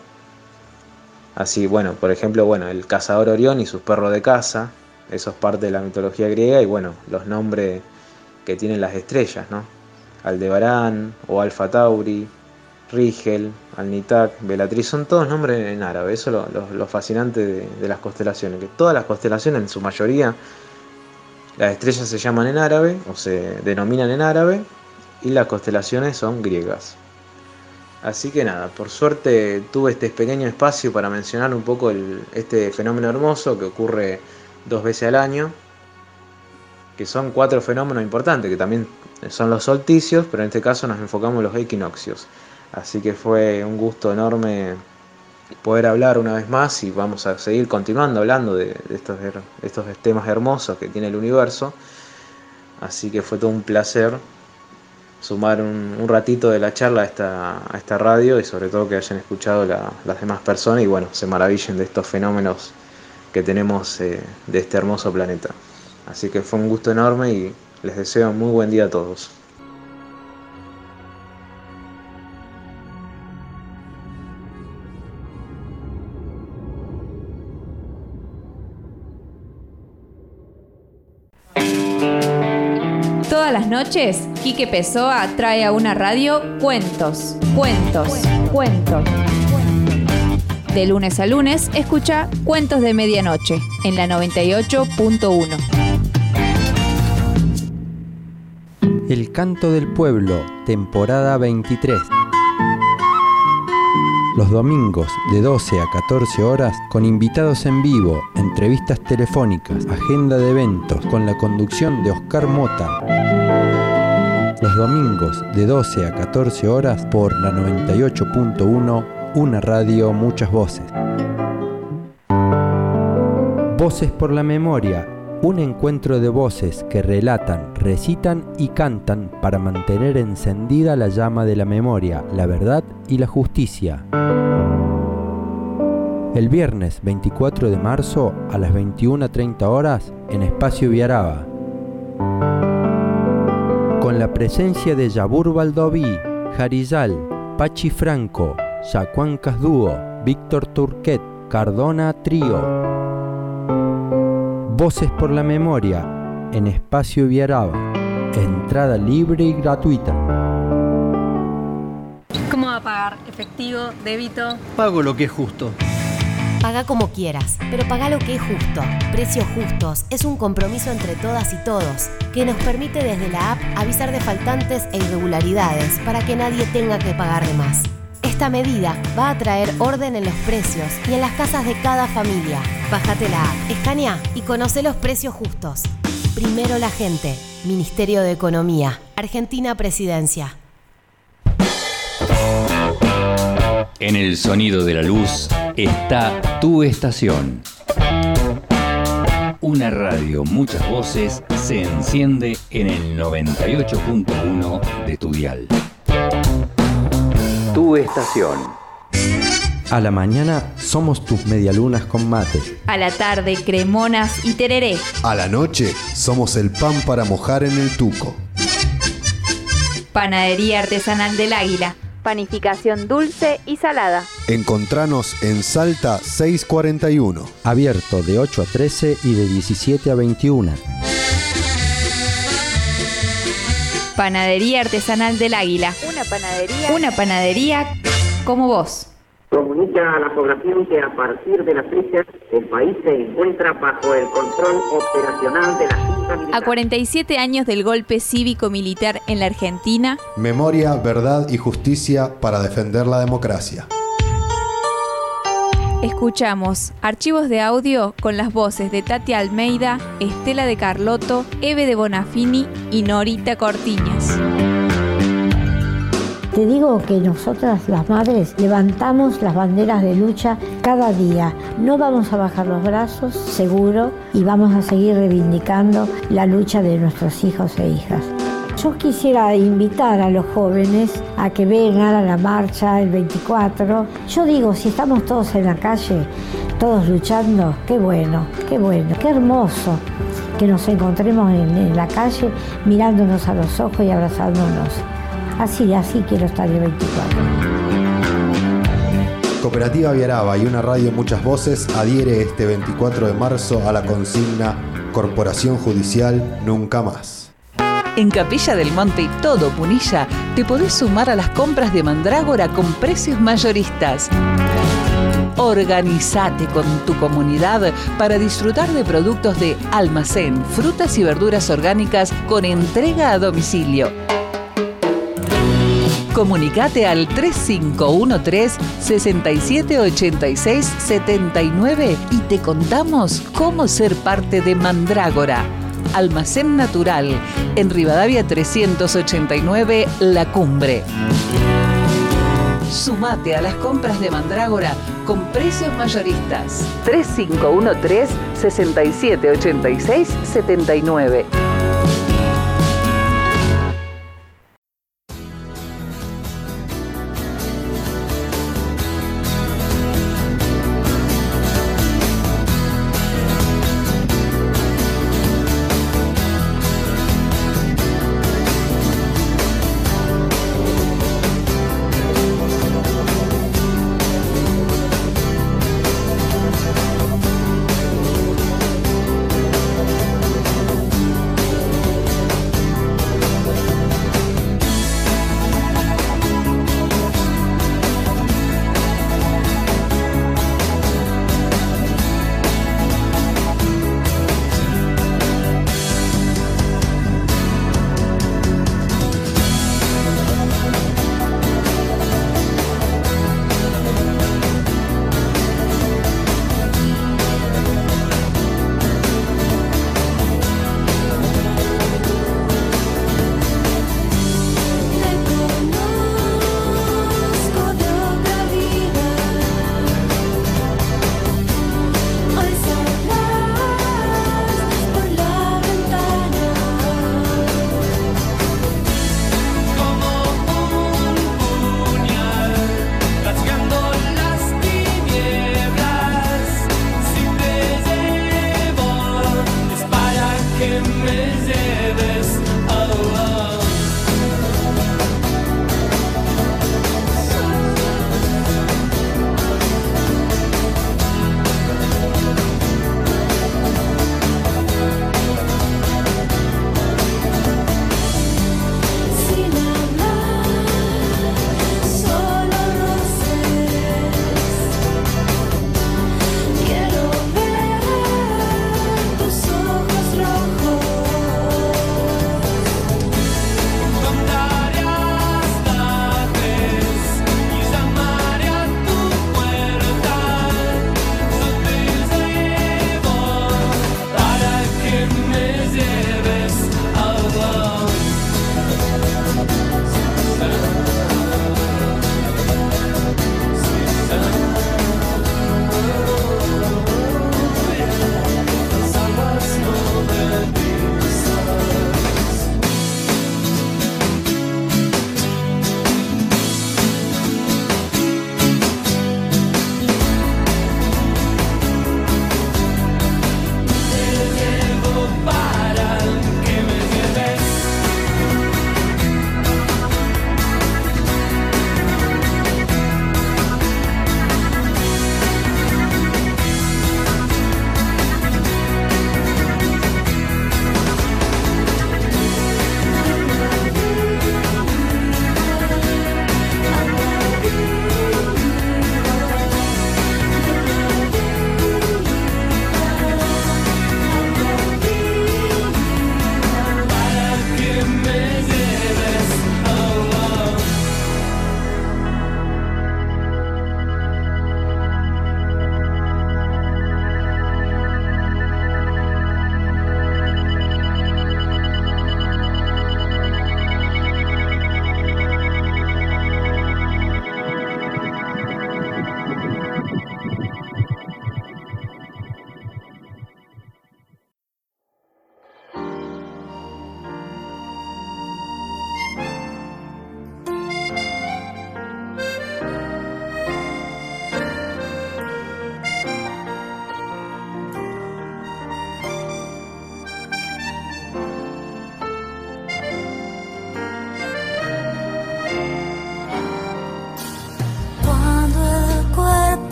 Así, bueno, por ejemplo, bueno, el cazador Orión y sus perros de caza, eso es parte de la mitología griega, y bueno, los nombres que tienen las estrellas, ¿no? Aldebarán o Alfa Tauri, Rigel, Alnitak, Bellatrix, son todos nombres en árabe. Eso es lo, lo, lo fascinante de, de las constelaciones, que todas las constelaciones en su mayoría, las estrellas se llaman en árabe o se denominan en árabe y las constelaciones son griegas. Así que nada, por suerte tuve este pequeño espacio para mencionar un poco el, este fenómeno hermoso que ocurre dos veces al año, que son cuatro fenómenos importantes, que también son los solsticios, pero en este caso nos enfocamos en los equinoccios. Así que fue un gusto enorme poder hablar una vez más, y vamos a seguir continuando hablando de, de estos, estos temas hermosos que tiene el universo. Así que fue todo un placer sumar un, un ratito de la charla a esta, a esta radio, y sobre todo que hayan escuchado la, las demás personas y bueno, se maravillen de estos fenómenos que tenemos eh, de este hermoso planeta. Así que fue un gusto enorme y les deseo un muy buen día a todos. Todas las noches, Quique Pessoa trae a una radio cuentos, cuentos, cuentos. De lunes a lunes, escucha Cuentos de Medianoche en la noventa y ocho punto uno. El Canto del Pueblo, temporada veintitrés. Los domingos de doce a catorce horas con invitados en vivo, entrevistas telefónicas, agenda de eventos con la conducción de Oscar Mota. Los domingos de doce a catorce horas por la noventa y ocho punto uno, una radio, muchas voces. Voces por la Memoria, un encuentro de voces que relatan, recitan y cantan para mantener encendida la llama de la memoria, la verdad y la justicia. El viernes veinticuatro de marzo a las veintiuna treinta horas en Espacio Viaraba. Con la presencia de Yabur Baldoví, Jarillal, Pachi Franco, Yacuancas Dúo, Víctor Turquet, Cardona Trío. Voces por la Memoria en Espacio Viaraba. Entrada libre y gratuita. ¿Cómo va a pagar? ¿Efectivo? ¿Débito? Pago lo que es justo. Paga como quieras, pero paga lo que es justo. Precios Justos es un compromiso entre todas y todos que nos permite desde la app avisar de faltantes e irregularidades para que nadie tenga que pagar de más. Esta medida va a traer orden en los precios y en las casas de cada familia. Bájate la app, escanea y conoce los precios justos. Primero la gente. Ministerio de Economía. Argentina Presidencia. En el sonido de la luz está tu estación. Una radio, muchas voces, se enciende en el noventa y ocho punto uno de tu dial. Tu estación. A la mañana somos tus medialunas con mate. A la tarde, cremonas y tereré. A la noche somos el pan para mojar en el tuco. Panadería Artesanal del Águila. Panificación dulce y salada. Encontranos en Salta seiscientos cuarenta y uno. Abierto de ocho a trece y de diecisiete a veintiuna. Panadería Artesanal del Águila. Una panadería. Una panadería como vos. Comunica a la población que a partir de la fecha el país se encuentra bajo el control operacional de la Junta Militar. A cuarenta y siete años del golpe cívico-militar en la Argentina. Memoria, verdad y justicia para defender la democracia. Escuchamos archivos de audio con las voces de Tati Almeida, Estela de Carlotto, Eve de Bonafini y Norita Cortiñas. Te digo que nosotras las madres levantamos las banderas de lucha cada día. No vamos a bajar los brazos, seguro, y vamos a seguir reivindicando la lucha de nuestros hijos e hijas. Yo quisiera invitar a los jóvenes a que vengan a la marcha el veinticuatro. Yo digo, si estamos todos en la calle, todos luchando, qué bueno, qué bueno, qué hermoso que nos encontremos en, en la calle mirándonos a los ojos y abrazándonos. Así, así quiero estar el veinticuatro. Cooperativa Viaraba y una radio Muchas Voces adhiere este veinticuatro de marzo a la consigna Corporación Judicial Nunca Más. En Capilla del Monte y todo Punilla te podés sumar a las compras de Mandrágora con precios mayoristas. Organizate con tu comunidad para disfrutar de productos de almacén, frutas y verduras orgánicas con entrega a domicilio. Comunicate al tres cinco uno tres, seis siete ocho seis siete nueve y te contamos cómo ser parte de Mandrágora. Almacén Natural, en Rivadavia trescientos ochenta y nueve, La Cumbre. Sumate a las compras de Mandrágora con precios mayoristas. tres cinco uno tres, seis siete ocho seis siete nueve.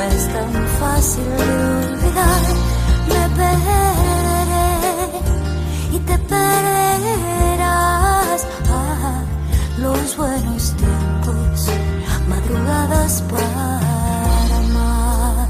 no es tan fácil de olvidar. Me perderé y te perderás. Ah, los buenos tiempos, madrugadas para amar.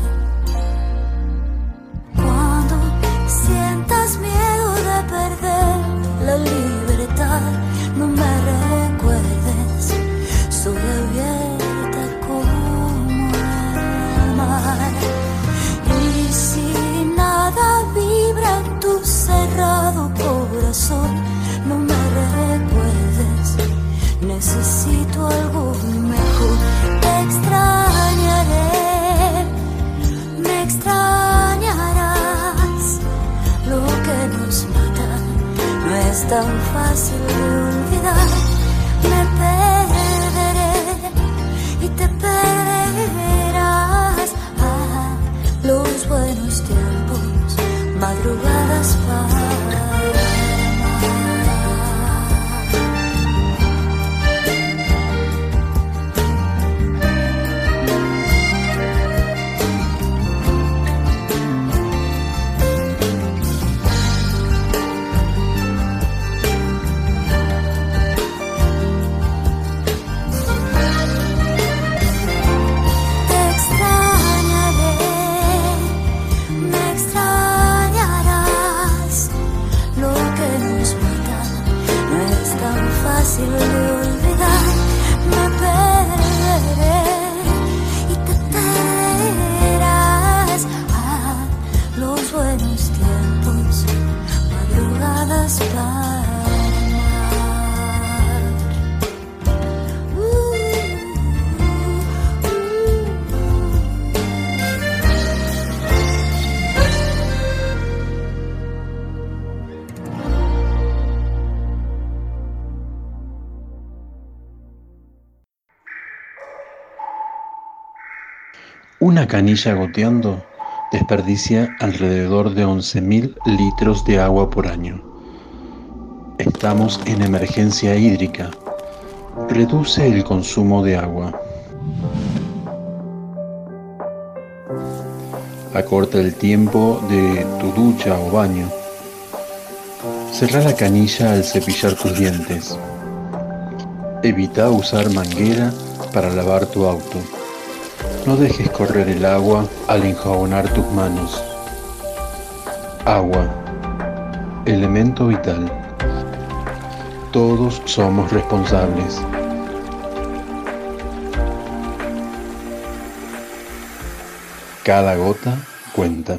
Cuando sientas miedo de perder la libertad, no me recuerdes, soy abierta como el mar. Y si nada vibra en tu cerrado corazón, no me recuerdes, necesito algo mejor. Te extrañaré, me extrañarás. Lo que nos mata no es tan fácil de olvidar. Me perderé y te perderás. Ah, los buenos tiempos, madrugadas para fácil de olvidar. Me perderé y te perderás. Ah, los buenos tiempos, madrugadas para amar. Uh, Una canilla goteando desperdicia alrededor de once mil litros de agua por año. Estamos en emergencia hídrica. Reduce el consumo de agua. Acorta el tiempo de tu ducha o baño. Cerrá la canilla al cepillar tus dientes. Evita usar manguera para lavar tu auto. No dejes correr el agua al enjabonar tus manos. Agua, elemento vital. Todos somos responsables. Cada gota cuenta.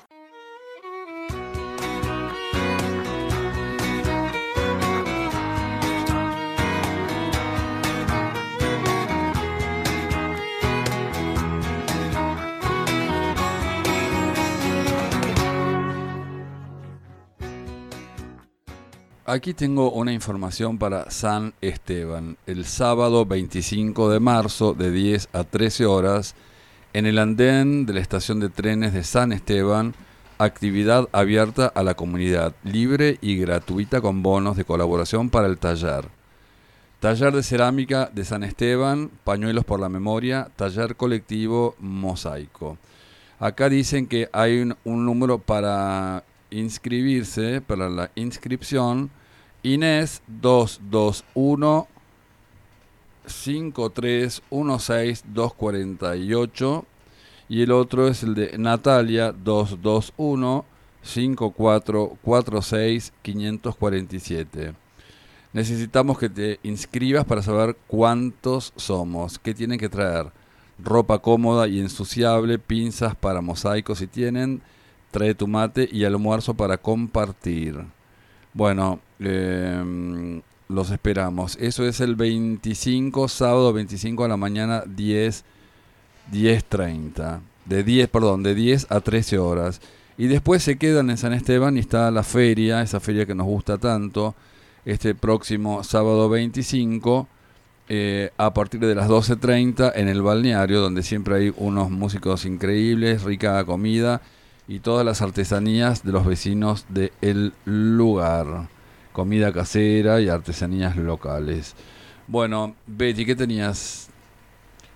Aquí tengo una información para San Esteban. El sábado veinticinco de marzo de diez a trece horas, en el andén de la estación de trenes de San Esteban, actividad abierta a la comunidad, libre y gratuita con bonos de colaboración para el taller. Taller de cerámica de San Esteban, pañuelos por la memoria, taller colectivo mosaico. Acá dicen que hay un, un número para inscribirse, para la inscripción. Inés dos dos uno, cinco tres uno seis, dos cuatro ocho y el otro es el de Natalia dos dos uno, cinco cuatro cuatro seis, cinco cuatro siete. Necesitamos que te inscribas para saber cuántos somos, qué tienen que traer. Ropa cómoda y ensuciable, pinzas para mosaicos si tienen, trae tu mate y almuerzo para compartir. Bueno, eh, los esperamos. Eso es el veinticinco, sábado veinticinco a la mañana, diez, diez treinta. De diez, perdón, de diez a trece horas. Y después se quedan en San Esteban y está la feria, esa feria que nos gusta tanto, este próximo sábado veinticinco, eh, a partir de las doce treinta en el balneario, donde siempre hay unos músicos increíbles, rica comida y todas las artesanías de los vecinos del lugar. Comida casera y artesanías locales. Bueno, Betty, ¿qué tenías?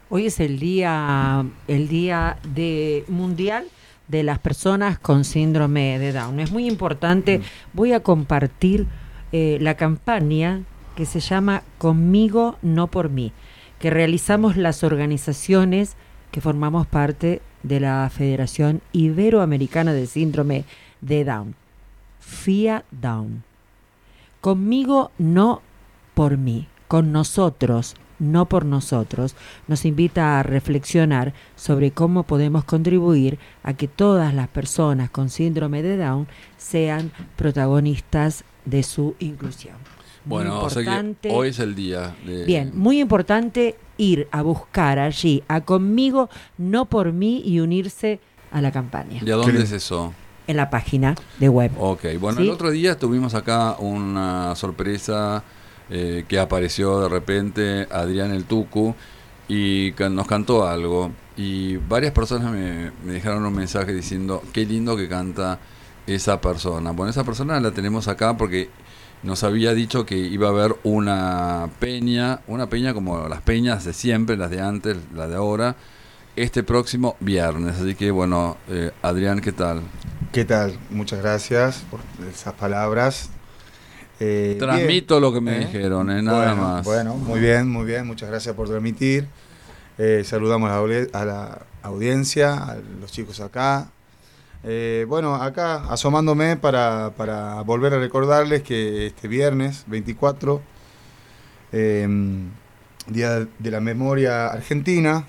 Hoy es el día, el día de mundial de las personas con síndrome de Down. Es muy importante. Voy a compartir eh, la campaña que se llama Conmigo, no por mí, que realizamos las organizaciones que formamos parte de la Federación Iberoamericana de Síndrome de Down, FIA Down. Conmigo, no por mí, con nosotros, no por nosotros, nos invita a reflexionar sobre cómo podemos contribuir a que todas las personas con síndrome de Down sean protagonistas de su inclusión. Muy Bueno, o sea que hoy es el día de... Bien, muy importante ir a buscar allí a Conmigo, no por mí, y unirse a la campaña. ¿Y a dónde es eso? En la página de web. Ok, bueno, ¿Sí? El otro día tuvimos acá una sorpresa eh, que apareció de repente Adrián el Tucu y que nos cantó algo. Y varias personas me, me dejaron un mensaje diciendo qué lindo que canta esa persona. Bueno, esa persona la tenemos acá porque nos había dicho que iba a haber una peña, una peña como las peñas de siempre, las de antes, las de ahora, este próximo viernes. Así que bueno, eh, Adrián, ¿qué tal? ¿Qué tal? Muchas gracias por esas palabras. Eh, Transmito bien. lo que me ¿Eh? dijeron, eh, nada bueno, más. Bueno, muy bien, muy bien. Muchas gracias por transmitir. Eh, saludamos a la, a la audiencia, a los chicos acá. Eh, bueno, acá asomándome para, para volver a recordarles que este viernes veinticuatro, eh, Día de la Memoria Argentina,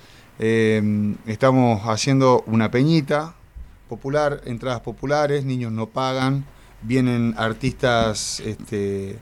eh, estamos haciendo una peñita popular, entradas populares, niños no pagan, vienen artistas este,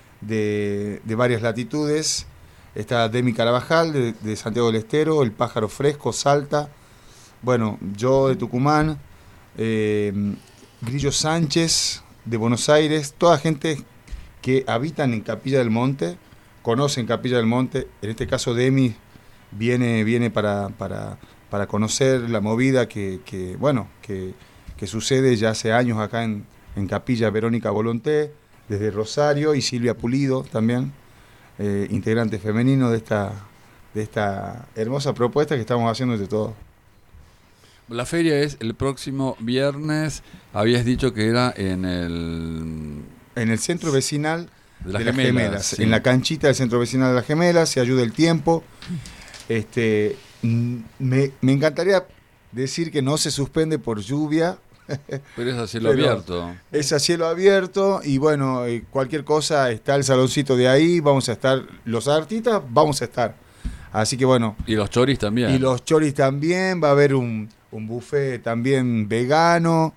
de, de varias latitudes. Está Demi Carabajal de, de Santiago del Estero, El Pájaro Fresco, Salta, bueno, yo de Tucumán, eh, Grillo Sánchez de Buenos Aires, toda gente que habitan en Capilla del Monte, conocen Capilla del Monte. En este caso Demi viene, viene para, para, para conocer la movida que, que bueno, que, que sucede ya hace años acá en, en Capilla. Verónica Volonté desde Rosario y Silvia Pulido también, eh, integrante femenino de esta, de esta hermosa propuesta que estamos haciendo entre todos. La feria es el próximo viernes. Habías dicho que era en el... En el centro vecinal de las de Gemelas. las Gemelas, Sí. En la canchita del centro vecinal de las Gemelas, se ayuda el tiempo. Este, mm, me, me encantaría decir que no se suspende por lluvia. Pero es a cielo Pero abierto. Es a cielo abierto y bueno, eh, cualquier cosa, está el saloncito de ahí, vamos a estar, los artistas vamos a estar. Así que bueno. Y los choris también. Y los choris también, va a haber un, un buffet también vegano.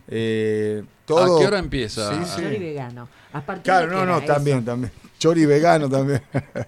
Eh, todo. ¿A qué hora empieza? Sí, sí. Chori vegano. ¿A partir Claro, de no, qué no, era también, eso? también. Chori vegano también.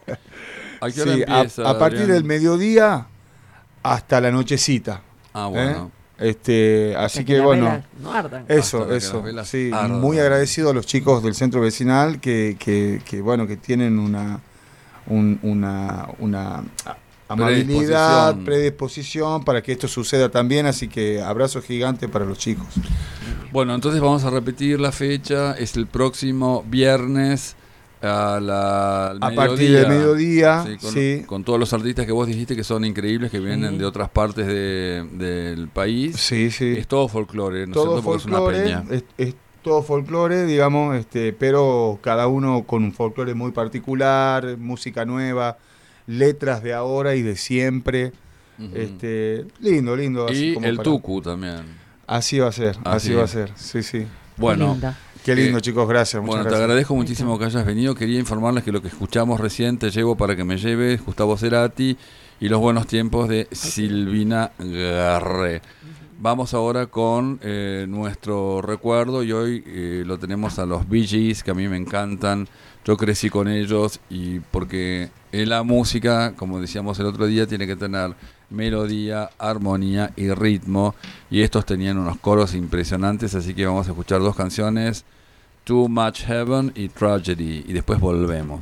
¿A qué hora Sí, empieza, a, a partir Adrián? del mediodía hasta la nochecita. Ah, bueno. ¿Eh? Este, así Hasta que, que las bueno, velas no ardan. eso, Hasta que eso. las velas Sí, ardan. muy agradecido a los chicos del centro vecinal que, que, que bueno, que tienen una, un- una, una amabilidad, Predisposición. predisposición para que esto suceda también, así que abrazo gigante para los chicos. Bueno, entonces vamos a repetir la fecha. Es el próximo viernes a la al A partir del mediodía, Sí, con, sí. con todos los artistas que vos dijiste que son increíbles, que vienen Sí. de otras partes de- del país. Sí, sí. Es todo folclore, ¿no es Todo cierto? Porque es una folclore, peña. es, es todo folclore, digamos, este, pero cada uno con un folclore muy particular, música nueva, letras de ahora y de siempre. Ujú. Este, lindo, lindo. así Y como el para- Tucu también. Así va a ser, así, Así. va a ser, sí, sí. Bueno, linda. Qué lindo, eh, chicos, gracias. Muchas Bueno, te gracias. agradezco muchísimo que hayas venido. Quería informarles que lo que escuchamos recién, Te llevo para que me lleves, Gustavo Cerati y Los buenos tiempos de Silvina Garré. Vamos ahora con eh, nuestro recuerdo y hoy eh, lo tenemos a los Bee Gees, que a mí me encantan. Yo crecí con ellos y porque en la música, como decíamos el otro día, tiene que tener melodía, armonía y ritmo. Y estos tenían unos coros impresionantes, así que vamos a escuchar dos canciones, Too Much Heaven y Tragedy, y después volvemos.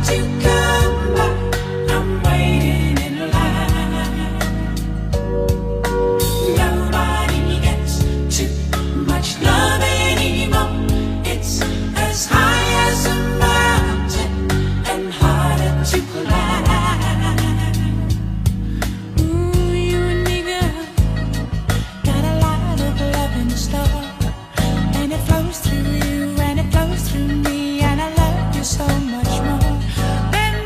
you come back. I'm waiting in line. Nobody gets too much love anymore. It's as high as a mountain and harder to climb. Ooh, you and me, girl, got a lot of love in store, and it flows through you and it flows through me, and I love you so much more. Then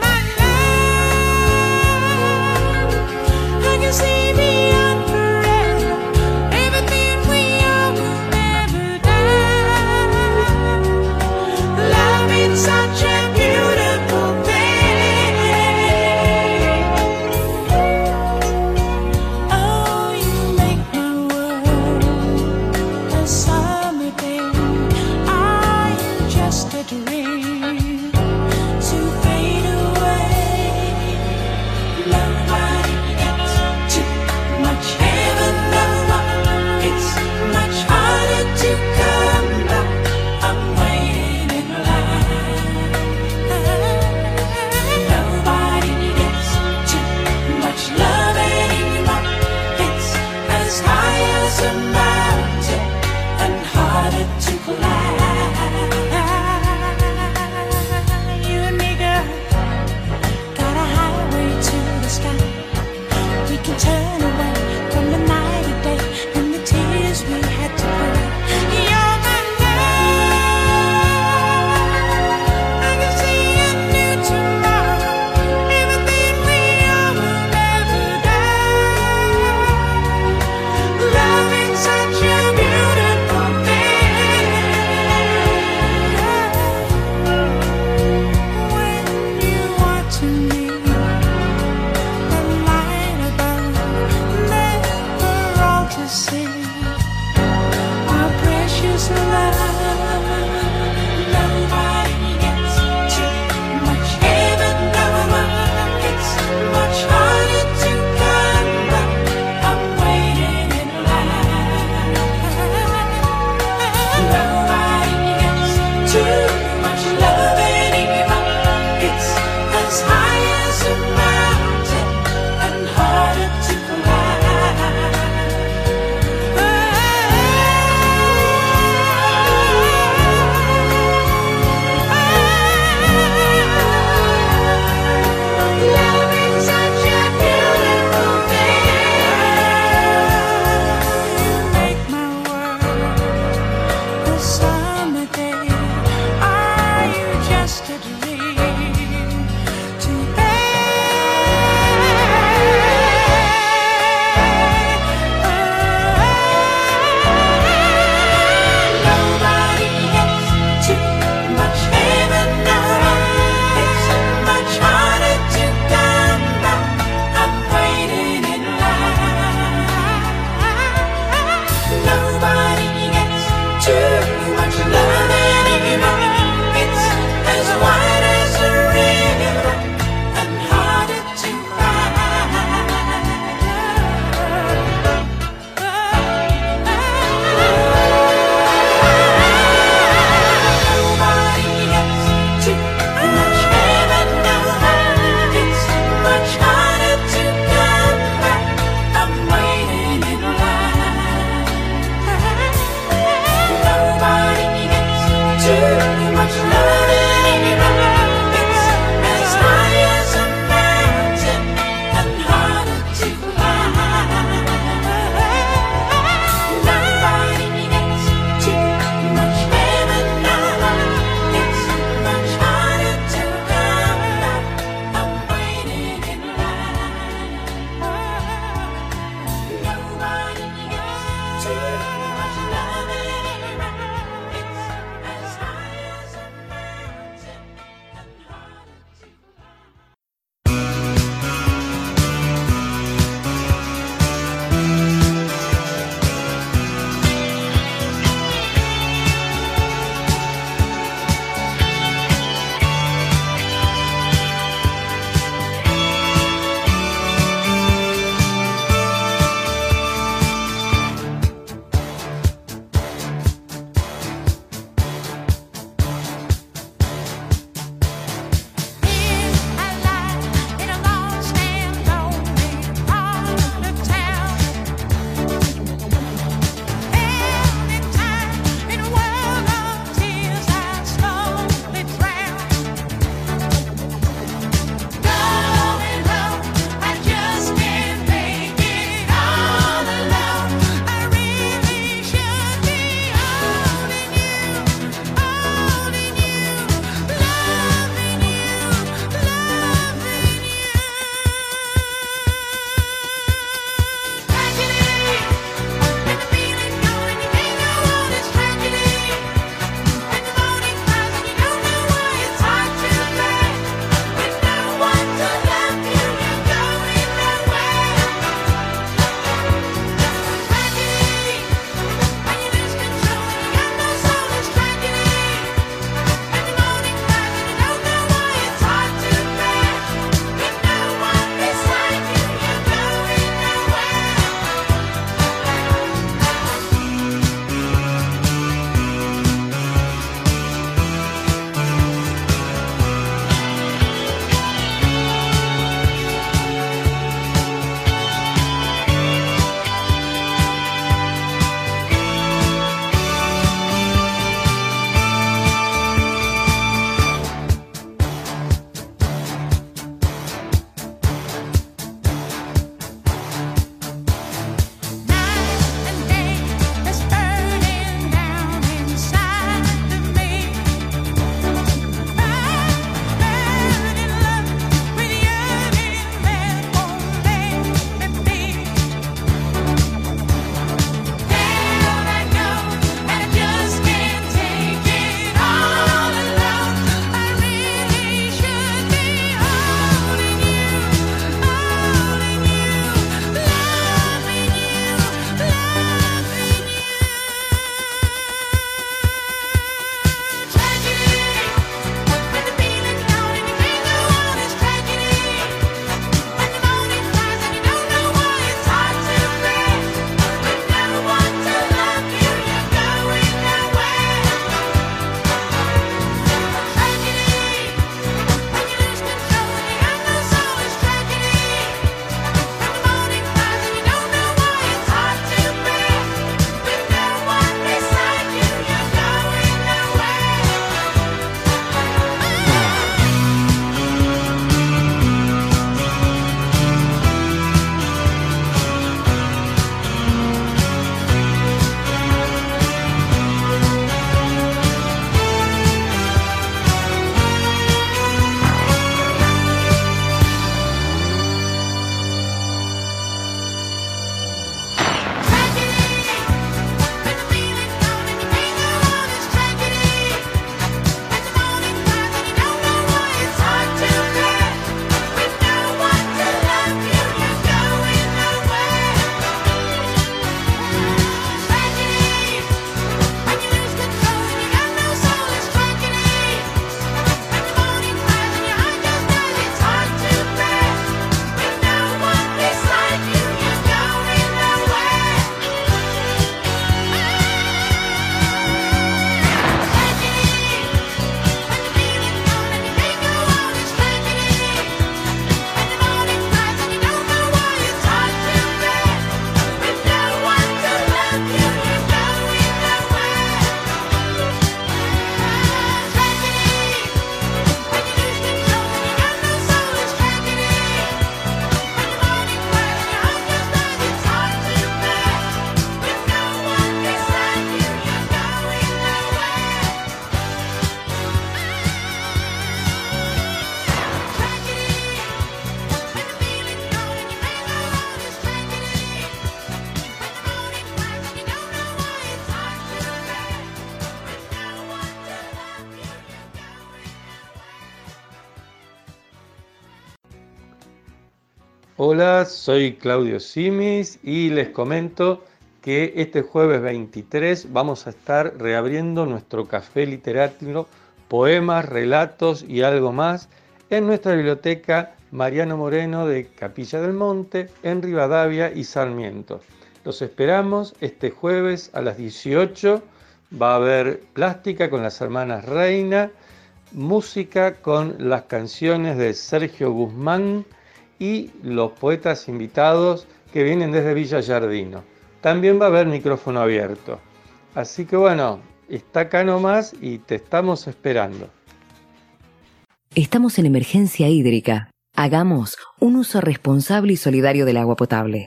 Hola, soy Claudio Simis y les comento que este jueves veintitrés vamos a estar reabriendo nuestro café literario, poemas, relatos y algo más en nuestra biblioteca Mariano Moreno de Capilla del Monte, en Rivadavia y Sarmiento. Los esperamos este jueves a las dieciocho. Va a haber plástica con las hermanas Reina, música con las canciones de Sergio Guzmán y los poetas invitados que vienen desde Villa Giardino. También va a haber micrófono abierto. Así que bueno, está acá nomás y te estamos esperando. Estamos en emergencia hídrica. Hagamos un uso responsable y solidario del agua potable.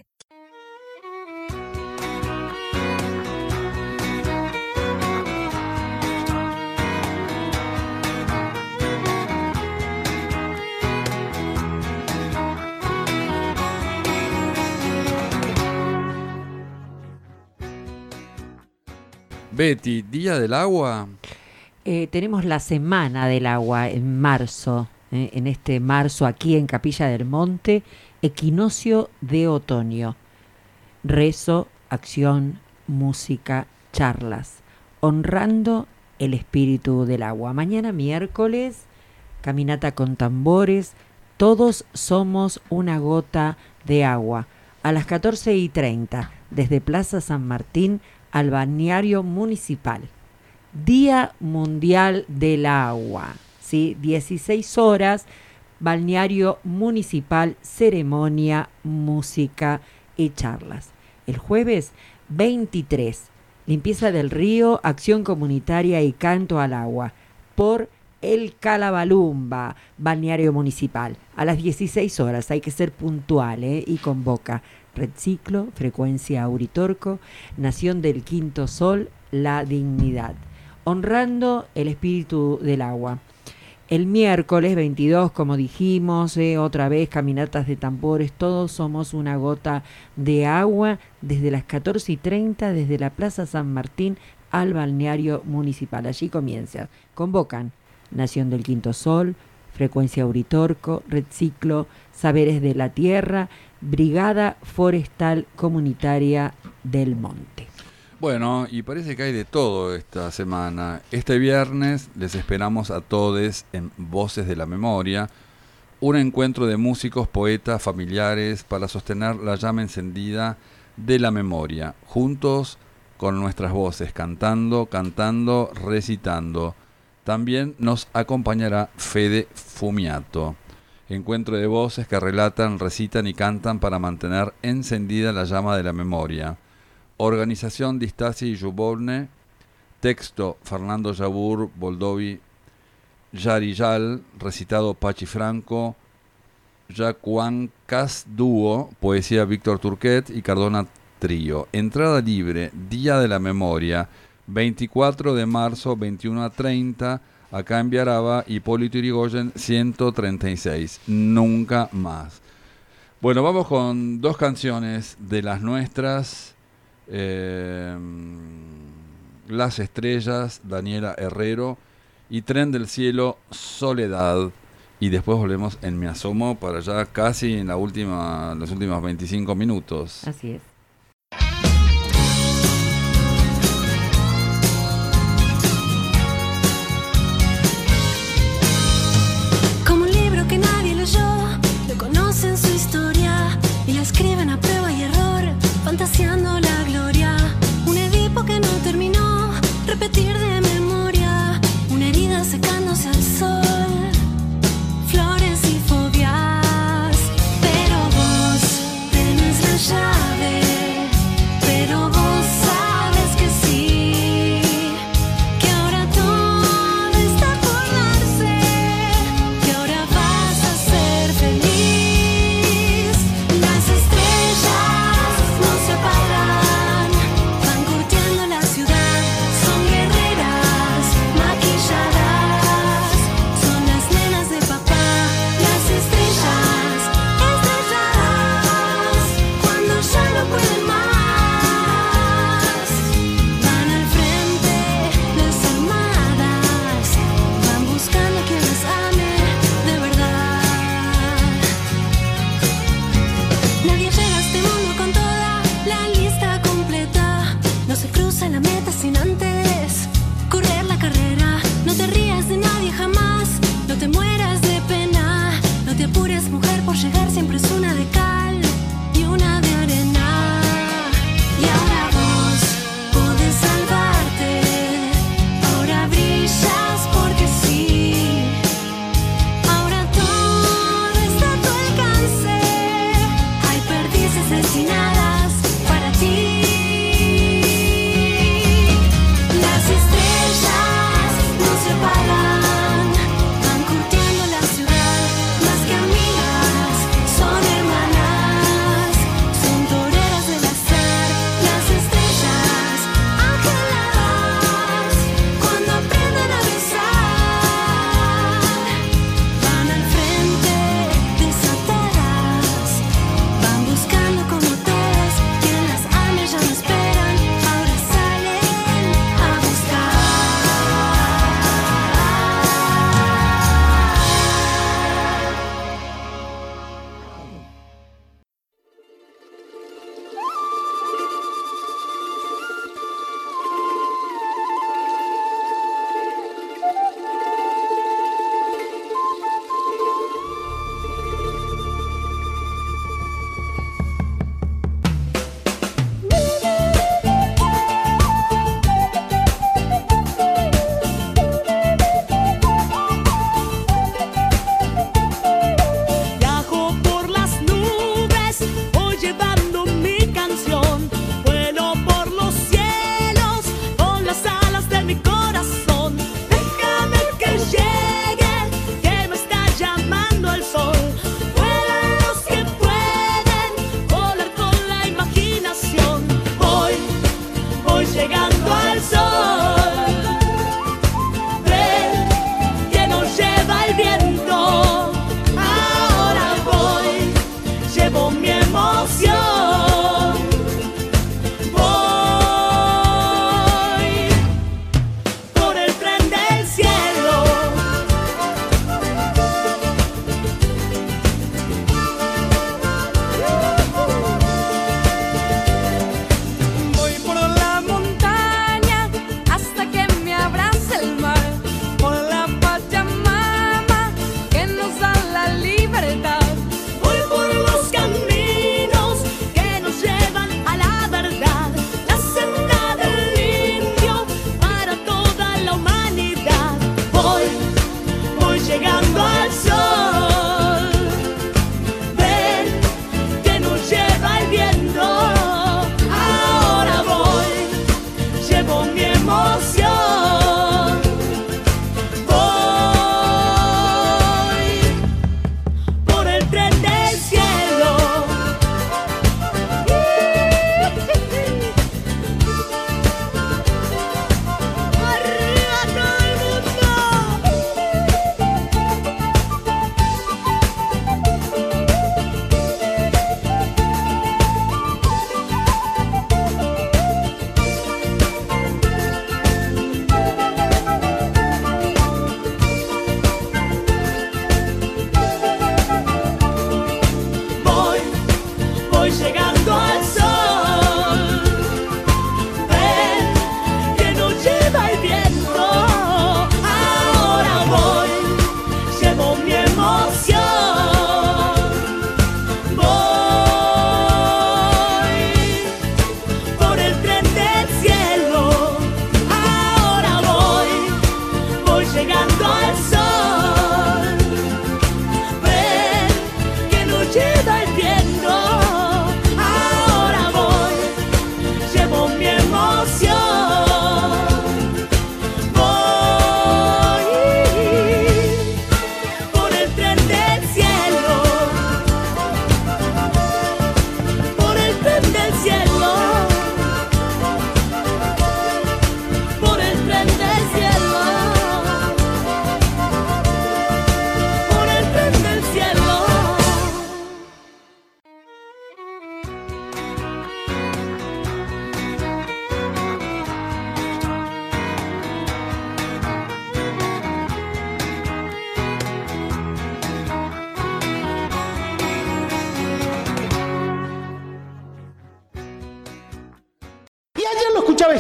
Betty, ¿Día del Agua? Eh, tenemos la Semana del Agua en marzo, eh, en este marzo aquí en Capilla del Monte, equinoccio de otoño. Rezo, acción, música, charlas, honrando el espíritu del agua. Mañana miércoles, caminata con tambores, todos somos una gota de agua. A las catorce y treinta, desde Plaza San Martín al balneario municipal. Día Mundial del Agua, ¿sí? dieciséis horas, balneario municipal, ceremonia, música y charlas. El jueves veintitrés, limpieza del río, acción comunitaria y canto al agua por el Calabalumba, balneario municipal. A las dieciséis horas, hay que ser puntual, ¿eh? Y convoca Reciclo, Frecuencia Uritorco, Nación del Quinto Sol, La Dignidad, honrando el espíritu del agua. El miércoles veintidós, como dijimos, eh, otra vez caminatas de tambores, todos somos una gota de agua, desde las catorce y treinta, desde la Plaza San Martín al balneario municipal. Allí comienza. Convocan Nación del Quinto Sol, Frecuencia Uritorco, Reciclo, Saberes de la Tierra, Brigada Forestal Comunitaria del Monte. Bueno, y parece que hay de todo esta semana. Este viernes les esperamos a todos en Voces de la Memoria, un encuentro de músicos, poetas, familiares para sostener la llama encendida de la memoria, juntos con nuestras voces, cantando, cantando, recitando. También nos acompañará Fede Fumiato. Encuentro de voces que relatan, recitan y cantan para mantener encendida la llama de la memoria. Organización Distasi y Jubovne. Texto Fernando Yabur, Boldovi, Yarillal. Recitado Pachi Franco, Jacuán Cas Dúo. Poesía Víctor Turquet y Cardona Trío. Entrada libre, Día de la Memoria, veinticuatro de marzo, veintiuno a treinta. Acá en Viaraba, Hipólito Yrigoyen ciento treinta y seis. Nunca más. Bueno, vamos con dos canciones de las nuestras. Eh, Las Estrellas, Daniela Herrero, y Tren del Cielo, Soledad. Y después volvemos en Me Asomo para ya casi en la última, los últimos veinticinco minutos. Así es. Conocen su historia y la escriben a prueba y error, fantaseando la gloria. Un Edipo que no terminó, repetir de memoria. Una herida secándose al sol, flores y fobias. Pero vos tenés la llave.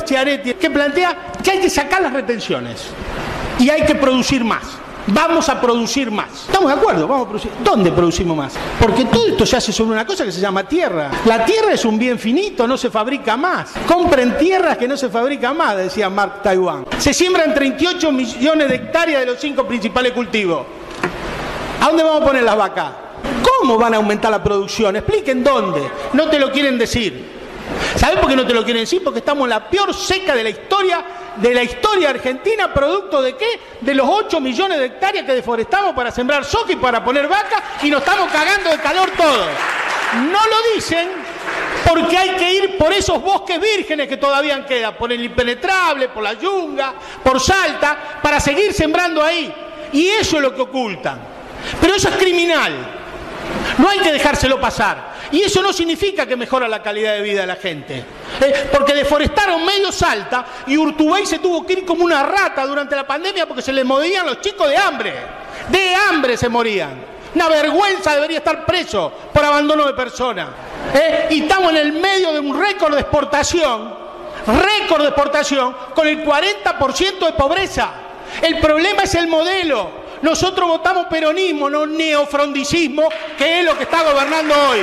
Schiaretti, que plantea que hay que sacar las retenciones y hay que producir más. Vamos a producir más. ¿Estamos de acuerdo? Vamos a producir. ¿Dónde producimos más? Porque todo esto se hace sobre una cosa que se llama tierra. La tierra es un bien finito, no se fabrica más. Compren tierras que no se fabrica más, decía Mark Twain. Se siembran treinta y ocho millones de hectáreas de los cinco principales cultivos. ¿A dónde vamos a poner las vacas? ¿Cómo van a aumentar la producción? Expliquen dónde. No te lo quieren decir. ¿Sabés por qué no te lo quieren decir? Porque estamos en la peor seca de la historia de la historia argentina, producto de qué? De los ocho millones de hectáreas que deforestamos para sembrar soja y para poner vacas, y nos estamos cagando de calor todos. No lo dicen porque hay que ir por esos bosques vírgenes que todavía quedan, por el Impenetrable, por la Yunga, por Salta, para seguir sembrando ahí. Y eso es lo que ocultan. Pero eso es criminal. No hay que dejárselo pasar. Y eso no significa que mejora la calidad de vida de la gente. ¿Eh? Porque deforestaron medio Salta y Urtubey se tuvo que ir como una rata durante la pandemia porque se les morían los chicos de hambre. De hambre se morían. Una vergüenza, debería estar preso por abandono de personas. ¿Eh? Y estamos en el medio de un récord de exportación, récord de exportación, con el cuarenta por ciento de pobreza. El problema es el modelo. Nosotros votamos peronismo, no neofrondicismo, que es lo que está gobernando hoy.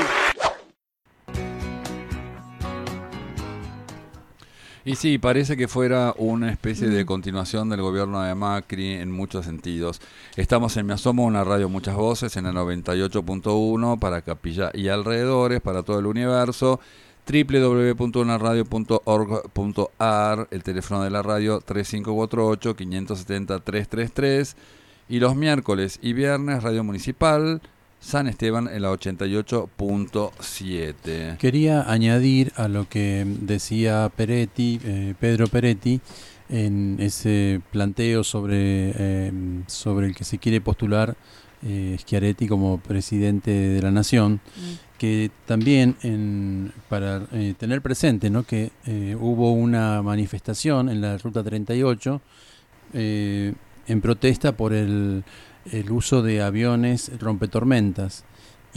Y sí, parece que fuera una especie de continuación del gobierno de Macri en muchos sentidos. Estamos en Me Asomo, una radio Muchas Voces, en la noventa y ocho punto uno para Capilla y alrededores, para todo el universo. doble u doble u doble u punto una radio punto org punto a r, el teléfono de la radio tres cinco cuatro ocho, cinco siete cero, tres tres tres. Y los miércoles y viernes, Radio Municipal San Esteban en la ochenta y ocho punto siete. Quería añadir a lo que decía Peretti, eh, Pedro Peretti, en ese planteo sobre, eh, sobre el que se quiere postular eh, Schiaretti como presidente de la Nación, mm. que también en, para eh, tener presente, ¿no?, que eh, hubo una manifestación en la Ruta treinta y ocho, eh, en protesta por el, el uso de aviones rompetormentas.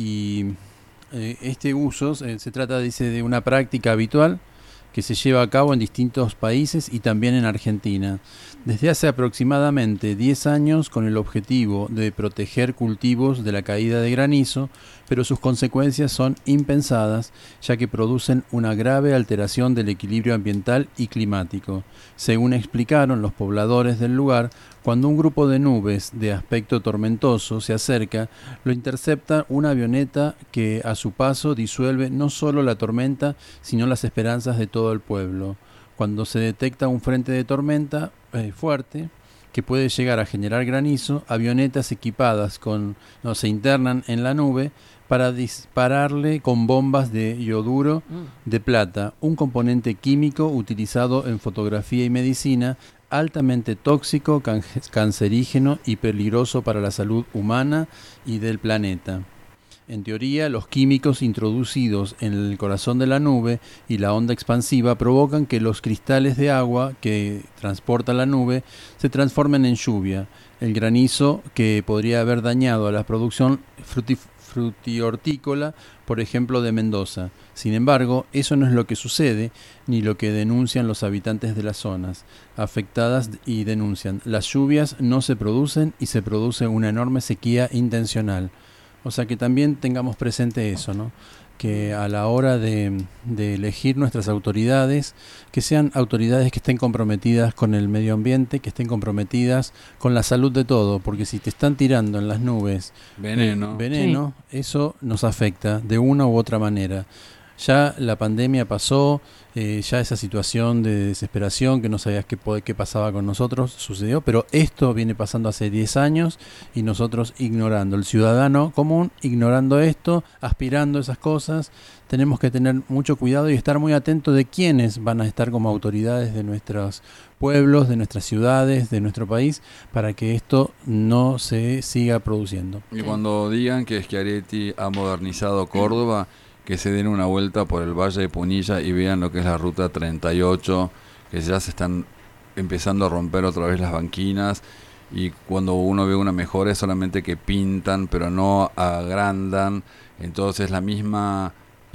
Y eh, este uso eh, se trata, dice, de una práctica habitual que se lleva a cabo en distintos países y también en Argentina. Desde hace aproximadamente diez años, con el objetivo de proteger cultivos de la caída de granizo, pero sus consecuencias son impensadas, ya que producen una grave alteración del equilibrio ambiental y climático. Según explicaron los pobladores del lugar, cuando un grupo de nubes de aspecto tormentoso se acerca, lo intercepta una avioneta que a su paso disuelve no solo la tormenta, sino las esperanzas de todo el pueblo. Cuando se detecta un frente de tormenta eh, fuerte, que puede llegar a generar granizo, avionetas equipadas con, no, se internan en la nube para dispararle con bombas de ioduro de plata, un componente químico utilizado en fotografía y medicina, altamente tóxico, can- cancerígeno y peligroso para la salud humana y del planeta. En teoría, los químicos introducidos en el corazón de la nube y la onda expansiva provocan que los cristales de agua que transporta la nube se transformen en lluvia. El granizo que podría haber dañado a la producción frutif- frutihortícola, por ejemplo, de Mendoza. Sin embargo, eso no es lo que sucede, ni lo que denuncian los habitantes de las zonas afectadas y denuncian. Las lluvias no se producen y se produce una enorme sequía intencional. O sea que también tengamos presente eso, ¿no? Que a la hora de, de elegir nuestras autoridades, que sean autoridades que estén comprometidas con el medio ambiente, que estén comprometidas con la salud de todo, porque si te están tirando en las nubes veneno, eh, veneno sí. Eso nos afecta de una u otra manera. Ya la pandemia pasó, eh, ya esa situación de desesperación que no sabías qué, qué pasaba con nosotros sucedió, pero esto viene pasando hace diez años y nosotros ignorando, el ciudadano común ignorando esto, aspirando a esas cosas. Tenemos que tener mucho cuidado y estar muy atentos de quiénes van a estar como autoridades de nuestros pueblos, de nuestras ciudades, de nuestro país, para que esto no se siga produciendo. Y cuando digan que Schiaretti ha modernizado Córdoba, que se den una vuelta por el Valle de Punilla y vean lo que es la Ruta treinta y ocho, que ya se están empezando a romper otra vez las banquinas, y cuando uno ve una mejora es solamente que pintan, pero no agrandan. Entonces la misma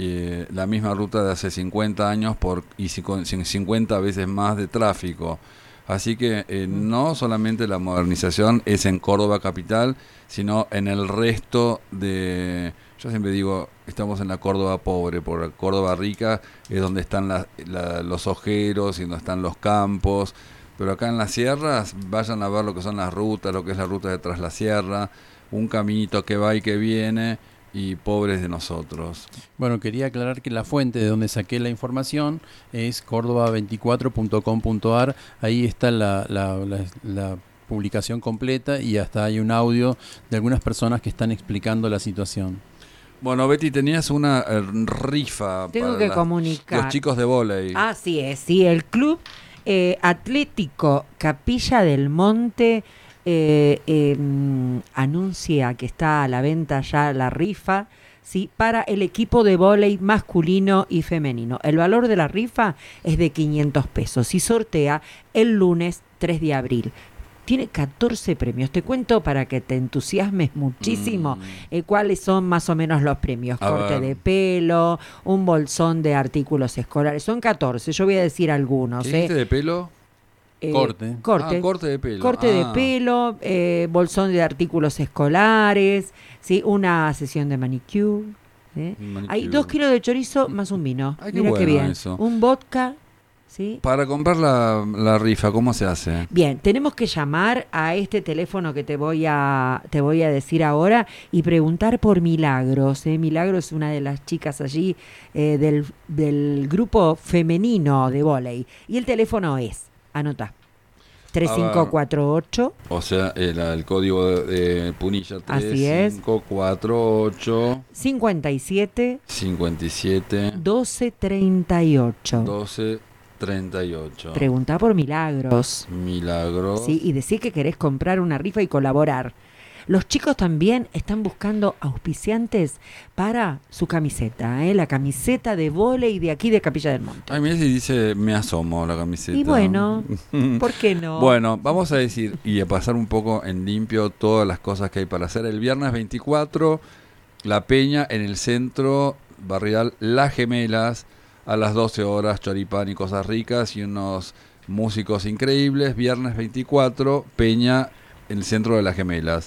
eh, la misma ruta de hace cincuenta años por, y cincuenta veces más de tráfico. Así que eh, no solamente la modernización es en Córdoba capital, sino en el resto de... Yo siempre digo, estamos en la Córdoba pobre, por la Córdoba rica es donde están la, la, los ojeros y donde están los campos, pero acá en las sierras vayan a ver lo que son las rutas, lo que es la ruta de Tras la Sierra, un caminito que va y que viene, y pobres de nosotros. Bueno, quería aclarar que la fuente de donde saqué la información es córdoba veinticuatro punto com punto a r, ahí está la, la, la, la publicación completa y hasta hay un audio de algunas personas que están explicando la situación. Bueno, Betty, tenías una eh, rifa Tengo para que la- comunicar. los chicos de vóley. Así es, sí, el Club eh, Atlético Capilla del Monte eh, eh, mm, anuncia que está a la venta ya la rifa, ¿sí? Para el equipo de vóley masculino y femenino. El valor de la rifa es de quinientos pesos y sortea el lunes tres de abril. Tiene catorce premios. Te cuento para que te entusiasmes muchísimo eh, cuáles son más o menos los premios. A Corte ver. de pelo, un bolsón de artículos escolares. Son catorce, yo voy a decir algunos. ¿Qué eh. dijiste de pelo? Eh, Corte. Corte. Ah, corte de pelo. Corte de Ah. pelo, eh, bolsón de artículos escolares, ¿sí? Una sesión de manicure. ¿eh? Manicure. Hay dos kilos de chorizo más un vino. Ay, qué Mira qué bueno bien. eso. Un vodka, ¿sí? Para comprar la, la rifa, ¿cómo se hace? Bien, tenemos que llamar a este teléfono que te voy a te voy a decir ahora y preguntar por Milagros. ¿eh? Milagros es una de las chicas allí eh, del, del grupo femenino de vóley. Y el teléfono es, anota, tres cinco cuatro ocho. O sea, el, el código de, de Punilla Así es. tres cinco cuatro ocho cincuenta y siete cincuenta y siete doce treinta y ocho. doce treinta y ocho. Preguntá por Milagros. Milagros. Sí, y decir que querés comprar una rifa y colaborar. Los chicos también están buscando auspiciantes para su camiseta, ¿eh? La camiseta de vóley de aquí de Capilla del Monte. Ay, mira si dice me asomo la camiseta. Y bueno, ¿por qué no? Bueno, vamos a decir y a pasar un poco en limpio todas las cosas que hay para hacer. El viernes veinticuatro, La Peña en el centro barrial Las Gemelas, a las doce horas, choripán y cosas ricas y unos músicos increíbles. Viernes veinticuatro, Peña en el centro de Las Gemelas.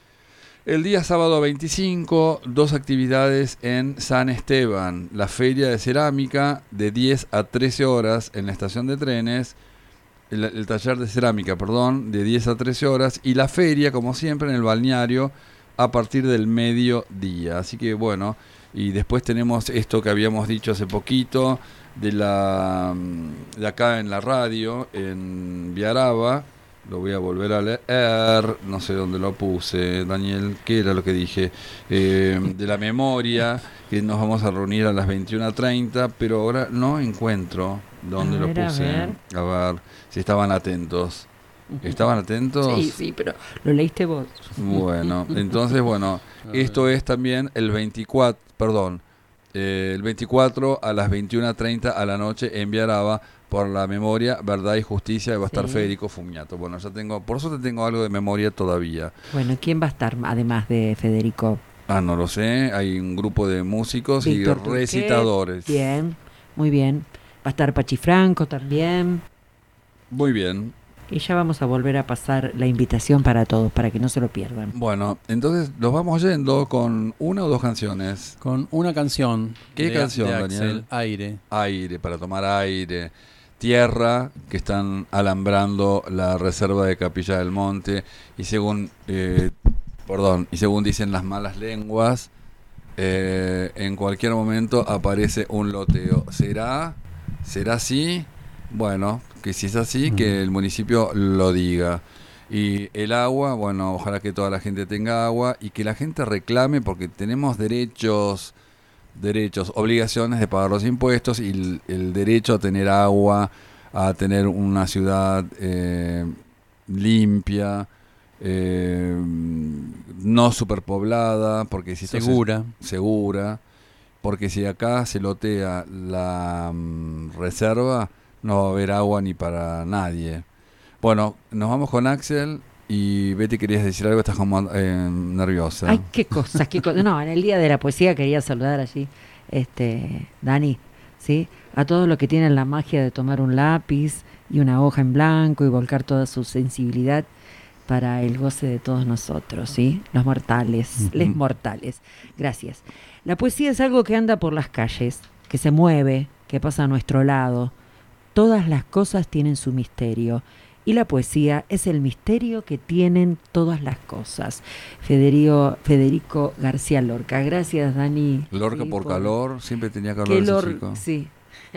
El día sábado veinticinco, dos actividades en San Esteban. La feria de cerámica de diez a trece horas en la estación de trenes. El, el taller de cerámica, perdón, de diez a trece horas. Y la feria, como siempre, en el balneario a partir del mediodía. Así que bueno, y después tenemos esto que habíamos dicho hace poquito, de, la, de acá en la radio, en Viaraba. Lo voy a volver a leer, no sé dónde lo puse, Daniel, ¿qué era lo que dije? Eh, de la memoria, que nos vamos a reunir a las veintiuna treinta, pero ahora no encuentro dónde A lo ver, a puse. ver. A ver si estaban atentos. ¿Estaban atentos? Sí, sí, pero lo leíste vos. Bueno, entonces, bueno, esto es también el veinticuatro, perdón, eh, el veinticuatro a las veintiuna treinta a la noche en Viaraba, por la memoria, verdad y justicia, y va a estar Sí. Federico Fumiato. Bueno, ya tengo, por eso te tengo algo de memoria todavía. Bueno, ¿quién va a estar además de Federico? Ah, no lo sé, hay un grupo de músicos Víctor y Turquet. recitadores. Bien, muy bien. Va a estar Pachi Franco también. Muy bien. Y ya vamos a volver a pasar la invitación para todos, para que no se lo pierdan. Bueno, entonces nos vamos yendo con una o dos canciones. Con una canción. ¿Qué de- canción, de Daniel? Axel, Aire. Aire, para tomar aire. Tierra, que están alambrando la reserva de Capilla del Monte. Y según, eh, perdón, y según dicen las malas lenguas, eh, en cualquier momento aparece un loteo. ¿Será? ¿Será así? Bueno, que si es así, que el municipio lo diga. Y el agua, bueno, ojalá que toda la gente tenga agua y que la gente reclame porque tenemos derechos, derechos, obligaciones de pagar los impuestos y el, el derecho a tener agua, a tener una ciudad eh, limpia, eh, no superpoblada, porque si esto se- Segura. segura, porque si acá se lotea la mm, reserva, no va a haber agua ni para nadie. Bueno, nos vamos con Axel y Betty, querías decir algo, estás como eh, nerviosa. Ay, qué cosas, qué cosas. No, en el Día de la Poesía quería saludar allí este, Dani, ¿sí? A todos los que tienen la magia de tomar un lápiz y una hoja en blanco y volcar toda su sensibilidad para el goce de todos nosotros, ¿sí? Los mortales, uh-huh. les mortales. Gracias. La poesía es algo que anda por las calles, que se mueve, que pasa a nuestro lado. Todas las cosas tienen su misterio. Y la poesía es el misterio que tienen todas las cosas. Federico, Federico García Lorca. Gracias, Dani. Lorca sí, por, por calor, siempre tenía calor ese Lor- chico. Sí.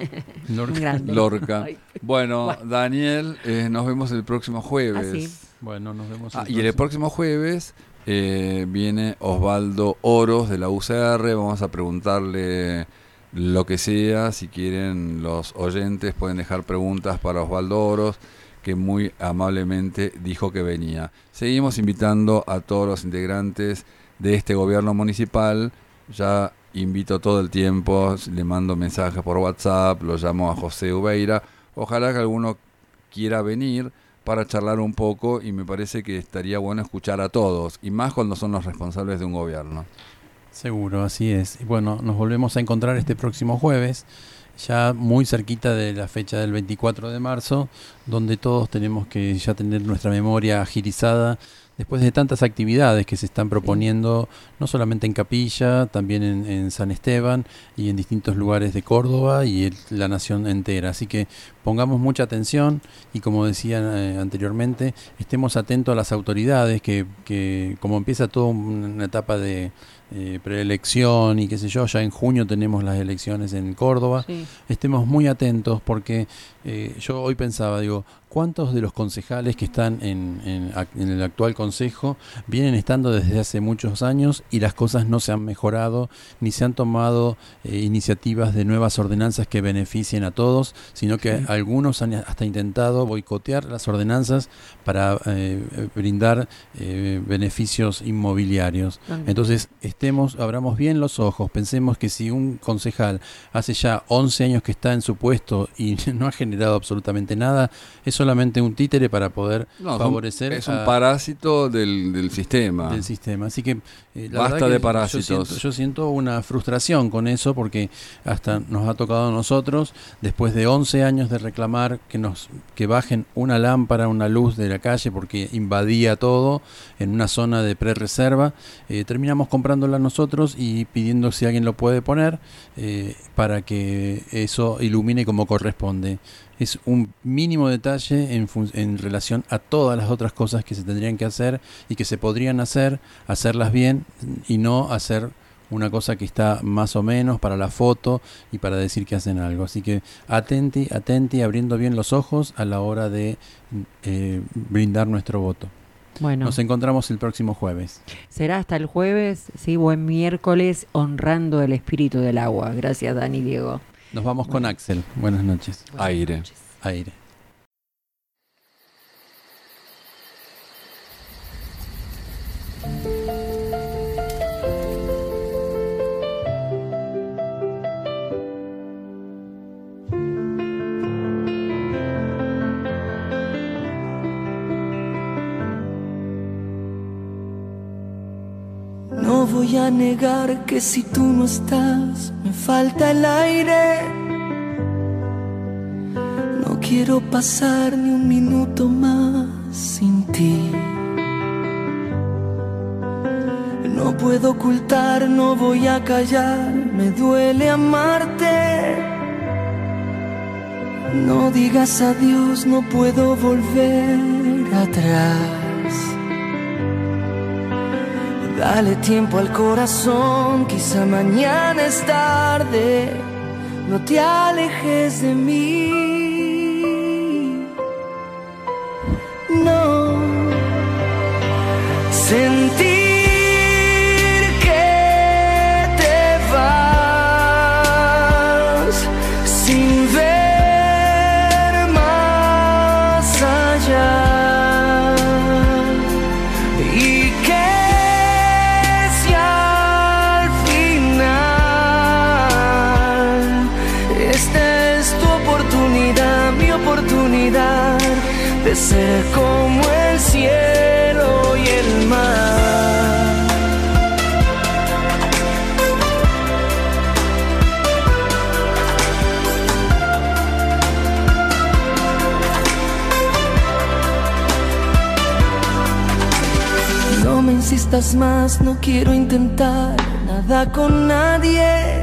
Lorca. Lorca. Bueno, bueno, Daniel, eh, nos vemos el próximo jueves. Ah, sí. Bueno, nos vemos. Ah, y el próximo jueves eh, viene Osvaldo Oros de la U C R. Vamos a preguntarle lo que sea. Si quieren, los oyentes pueden dejar preguntas para Osvaldo Oros, que muy amablemente dijo que venía. Seguimos invitando a todos los integrantes de este gobierno municipal. Ya invito todo el tiempo, le mando mensajes por WhatsApp, lo llamo a José Ubeira. Ojalá que alguno quiera venir para charlar un poco, y me parece que estaría bueno escuchar a todos, y más cuando son los responsables de un gobierno. Seguro, así es. Y bueno, nos volvemos a encontrar este próximo jueves, ya muy cerquita de la fecha del veinticuatro de marzo, donde todos tenemos que ya tener nuestra memoria agilizada después de tantas actividades que se están proponiendo, no solamente en Capilla, también en, en San Esteban y en distintos lugares de Córdoba y el, la nación entera. Así que pongamos mucha atención y, como decía eh, anteriormente, estemos atentos a las autoridades, que, que como empieza toda una etapa de eh, preelección y qué sé yo, ya en junio tenemos las elecciones en Córdoba, sí. Estemos muy atentos porque eh, yo hoy pensaba, digo, ¿cuántos de los concejales que están en, en, en el actual consejo vienen estando desde hace muchos años y las cosas no se han mejorado, ni se han tomado eh, iniciativas de nuevas ordenanzas que beneficien a todos, sino que sí. Algunos han hasta intentado boicotear las ordenanzas para eh, brindar eh, beneficios inmobiliarios? Uh-huh. Entonces, estemos, abramos bien los ojos, pensemos que si un concejal hace ya once años que está en su puesto y no ha generado absolutamente nada, es solamente un títere para poder no, favorecer. Es un a, parásito del, del sistema. Del sistema. Así que eh, la basta que de parásitos. Yo siento, yo siento una frustración con eso, porque hasta nos ha tocado a nosotros, después de once años de reclamar que nos que bajen una lámpara, una luz de la calle, porque invadía todo en una zona de pre-reserva, eh, terminamos comprándola nosotros y pidiendo si alguien lo puede poner eh, para que eso ilumine como corresponde. Es un mínimo detalle en, fun- en relación a todas las otras cosas que se tendrían que hacer y que se podrían hacer, hacerlas bien y no hacer una cosa que está más o menos para la foto y para decir que hacen algo. Así que atenti, atenti, abriendo bien los ojos a la hora de eh, brindar nuestro voto. Bueno. Nos encontramos el próximo jueves. Será hasta el jueves, sí, buen miércoles, honrando el espíritu del agua. Gracias, Dani, Diego. Nos vamos con Axel. Buenas noches. Buenas Aire. Noches. Aire. No voy a negar que si tú no estás, me falta el aire. No quiero pasar ni un minuto más sin ti. No puedo ocultar, no voy a callar, me duele amarte. No digas adiós, no puedo volver atrás. Dale tiempo al corazón, quizá mañana es tarde. No te alejes de mí. No. Sentir que te vas sin ver más allá. Y que de ser como el cielo y el mar. insistas más, no quiero intentar nada con nadie.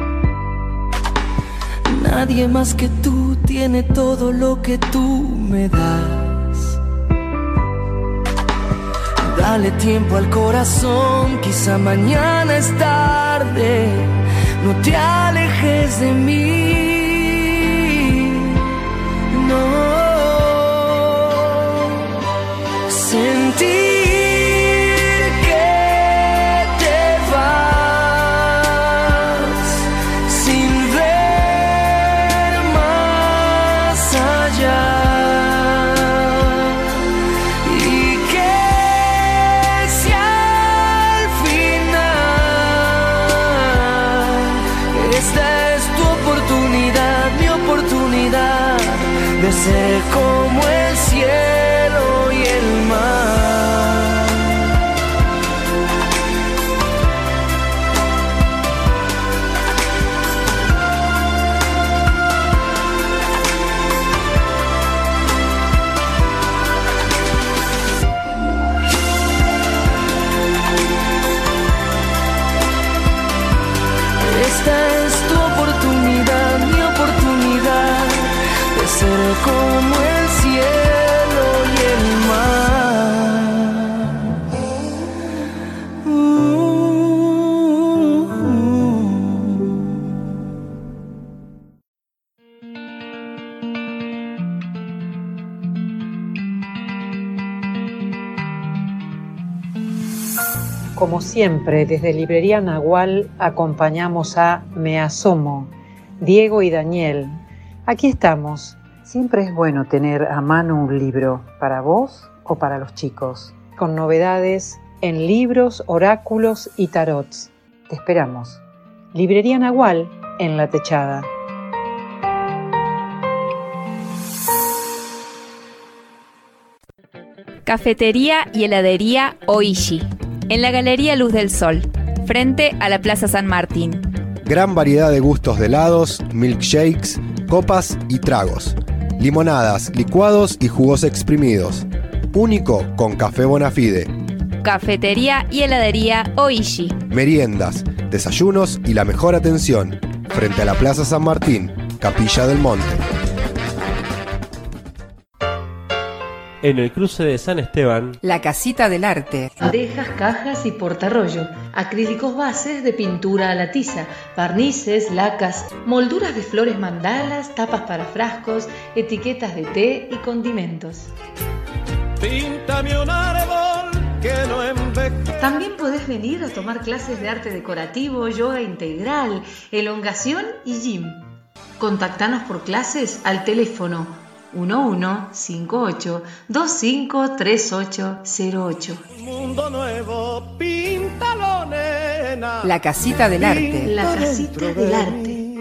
Nadie más que tú tiene todo lo que tú me das. Dale tiempo al corazón, quizá mañana es tarde. No te alejes de mí, no. Sentir de ser como el cielo y el mar. Esta es tu oportunidad, mi oportunidad de ser como el cielo y el mar. Uh, uh, Como siempre, desde Librería Nahual acompañamos a Me Asomo, Diego y Daniel. Aquí estamos. Siempre es bueno tener a mano un libro, para vos o para los chicos, con novedades en libros, oráculos y tarots. Te esperamos. Librería Nahual en La Techada. Cafetería y heladería Oishi, en la Galería Luz del Sol, frente a la Plaza San Martín. Gran variedad de gustos de helados, milkshakes, copas y tragos. Limonadas, licuados y jugos exprimidos. Único con café Bonafide. Cafetería y heladería Oishi. Meriendas, desayunos y la mejor atención. Frente a la Plaza San Martín, Capilla del Monte. En el cruce de San Esteban, La Casita del Arte. Bandejas, cajas y portarrollo. Acrílicos bases de pintura a la tiza. Barnices, lacas, molduras de flores mandalas, tapas para frascos, etiquetas de té y condimentos. Píntame un árbol que no envejece. También podés venir a tomar clases de arte decorativo, yoga integral, elongación y gym. Contactanos por clases al teléfono uno uno cinco ocho dos cinco tres ocho cero ocho. Mundo nuevo, píntalo, nena. La Casita del Arte. La Casita del Arte.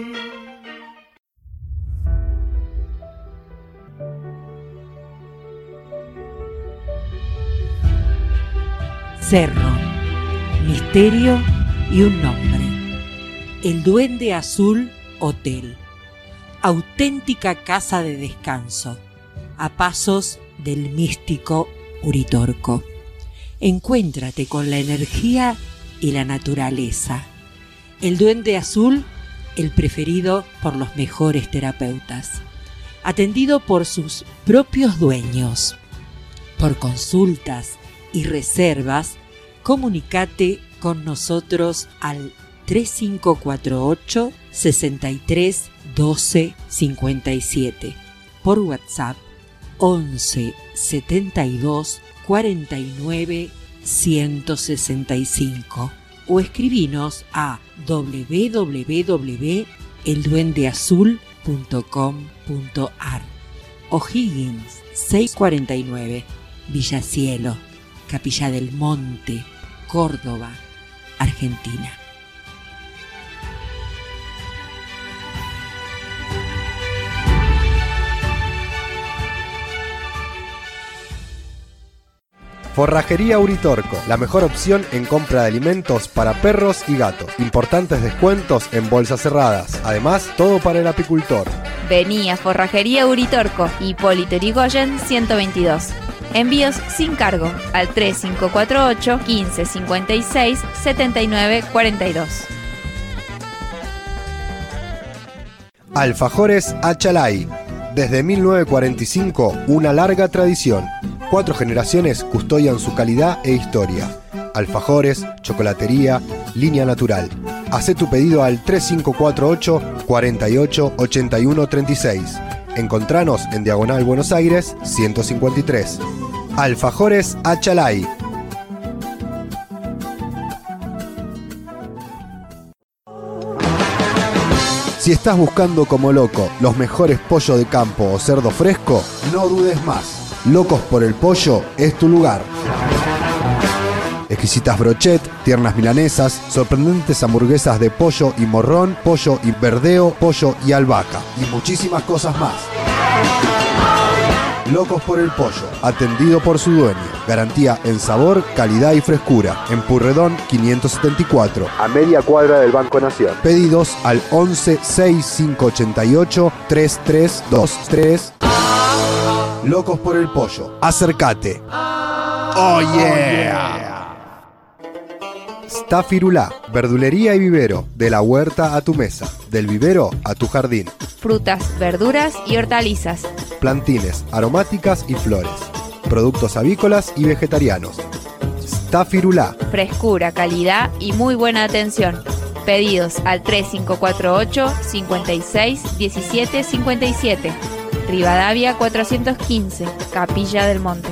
Cerro, misterio y un nombre. El Duende Azul Hotel. Auténtica casa de descanso, a pasos del místico Uritorco. Encuéntrate con la energía y la naturaleza. El Duende Azul, el preferido por los mejores terapeutas. Atendido por sus propios dueños. Por consultas y reservas, comunícate con nosotros al tres cinco cuatro ocho, seis tres, doce, cincuenta y siete. Por WhatsApp once, setenta y dos, cuarenta y nueve, ciento sesenta y cinco. O escribinos a doble u doble u doble u punto el duende azul punto com punto a r. O'Higgins seiscientos cuarenta y nueve, Villa Cielo, Capilla del Monte, Córdoba, Argentina. Forrajería Uritorco, la mejor opción en compra de alimentos para perros y gatos. Importantes descuentos en bolsas cerradas. Además, todo para el apicultor. Vení a Forrajería Uritorco, Hipólito Yrigoyen ciento veintidós. Envíos sin cargo al tres cinco cuatro ocho, quince cincuenta y seis, setenta y nueve cuarenta y dos. Alfajores Achalay. Desde mil novecientos cuarenta y cinco, una larga tradición. Cuatro generaciones custodian su calidad e historia. Alfajores, chocolatería, línea natural. Hacé tu pedido al tres cinco cuatro ocho, cuarenta y ocho, ochenta y uno treinta y seis. Encontranos en Diagonal Buenos Aires ciento cincuenta y tres. Alfajores Achalay. Si estás buscando como loco los mejores pollos de campo o cerdo fresco, no dudes más. Locos por el Pollo es tu lugar. Exquisitas brochet, tiernas milanesas, sorprendentes hamburguesas de pollo y morrón, pollo y verdeo, pollo y albahaca y muchísimas cosas más. Locos por el Pollo, atendido por su dueño. Garantía en sabor, calidad y frescura. En Purredón quinientos setenta y cuatro, a media cuadra del Banco Nación. Pedidos al once, sesenta y cinco ochenta y ocho, treinta y tres veintitrés. Locos por el Pollo, acércate. Oh yeah. Stafirulá, verdulería y vivero, de la huerta a tu mesa, del vivero a tu jardín. Frutas, verduras y hortalizas. Plantines, aromáticas y flores. Productos avícolas y vegetarianos. Stafirulá. Frescura, calidad y muy buena atención. Pedidos al tres cinco cuatro ocho, cincuenta y seis, diecisiete cincuenta y siete. Rivadavia cuatrocientos quince, Capilla del Monte.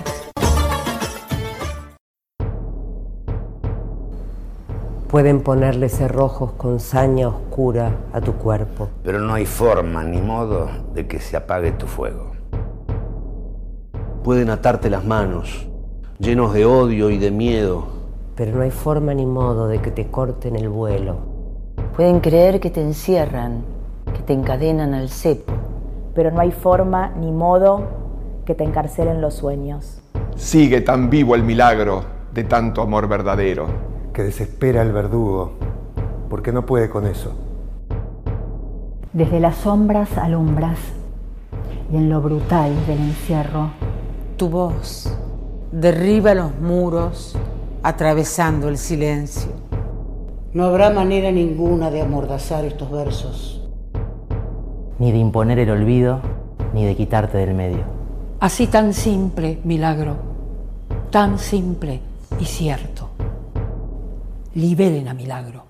Pueden ponerle cerrojos con saña oscura a tu cuerpo. Pero no hay forma ni modo de que se apague tu fuego. Pueden atarte las manos, llenos de odio y de miedo. Pero no hay forma ni modo de que te corten el vuelo. Pueden creer que te encierran, que te encadenan al cepo. Pero no hay forma ni modo que te encarcelen los sueños. Sigue tan vivo el milagro de tanto amor verdadero. Que desespera el verdugo, porque no puede con eso. Desde las sombras alumbras, y en lo brutal del encierro, tu voz derriba los muros, atravesando el silencio. No habrá manera ninguna de amordazar estos versos. Ni de imponer el olvido, ni de quitarte del medio. Así tan simple, milagro, tan simple y cierto. Liberen a Milagro.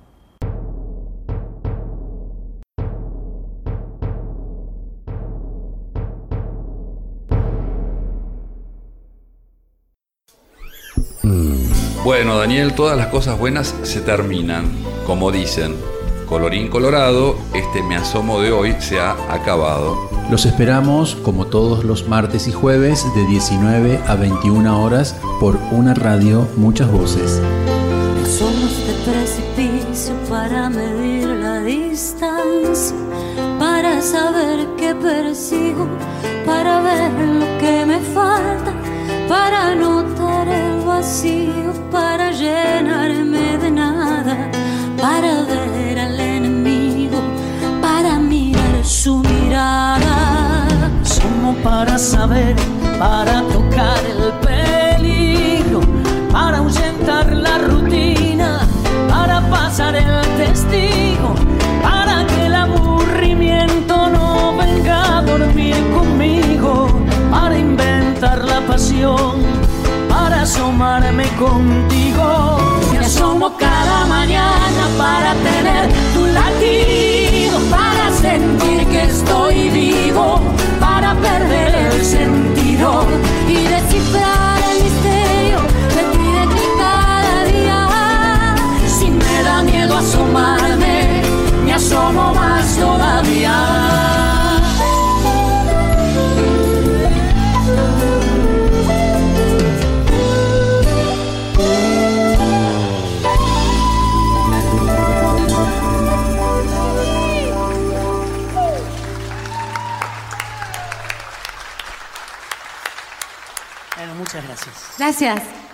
Bueno, Daniel, todas las cosas buenas se terminan. Como dicen, colorín colorado, este Me Asomo de hoy se ha acabado. Los esperamos como todos los martes y jueves de diecinueve a veintiuna horas por una radio, muchas voces. Somos de precipicio para medir la distancia, para saber qué persigo, para ver lo que me falta, para notar el vacío, para llenarme de nada, para ver al enemigo, para mirar su mirada. Somos para saber, para tocar el peligro, para ahuyentar la rutina, para pasar el testigo, para que el aburrimiento no venga a dormir conmigo, para inventar la pasión, para asomarme contigo. Me asomo cada mañana para tener tu latido, para sentir que estoy vivo, para perder el sentido y descifrar el misterio de ti, de ti cada día. Si me da miedo asomarme, me asomo más todavía. Bueno, muchas gracias. Gracias.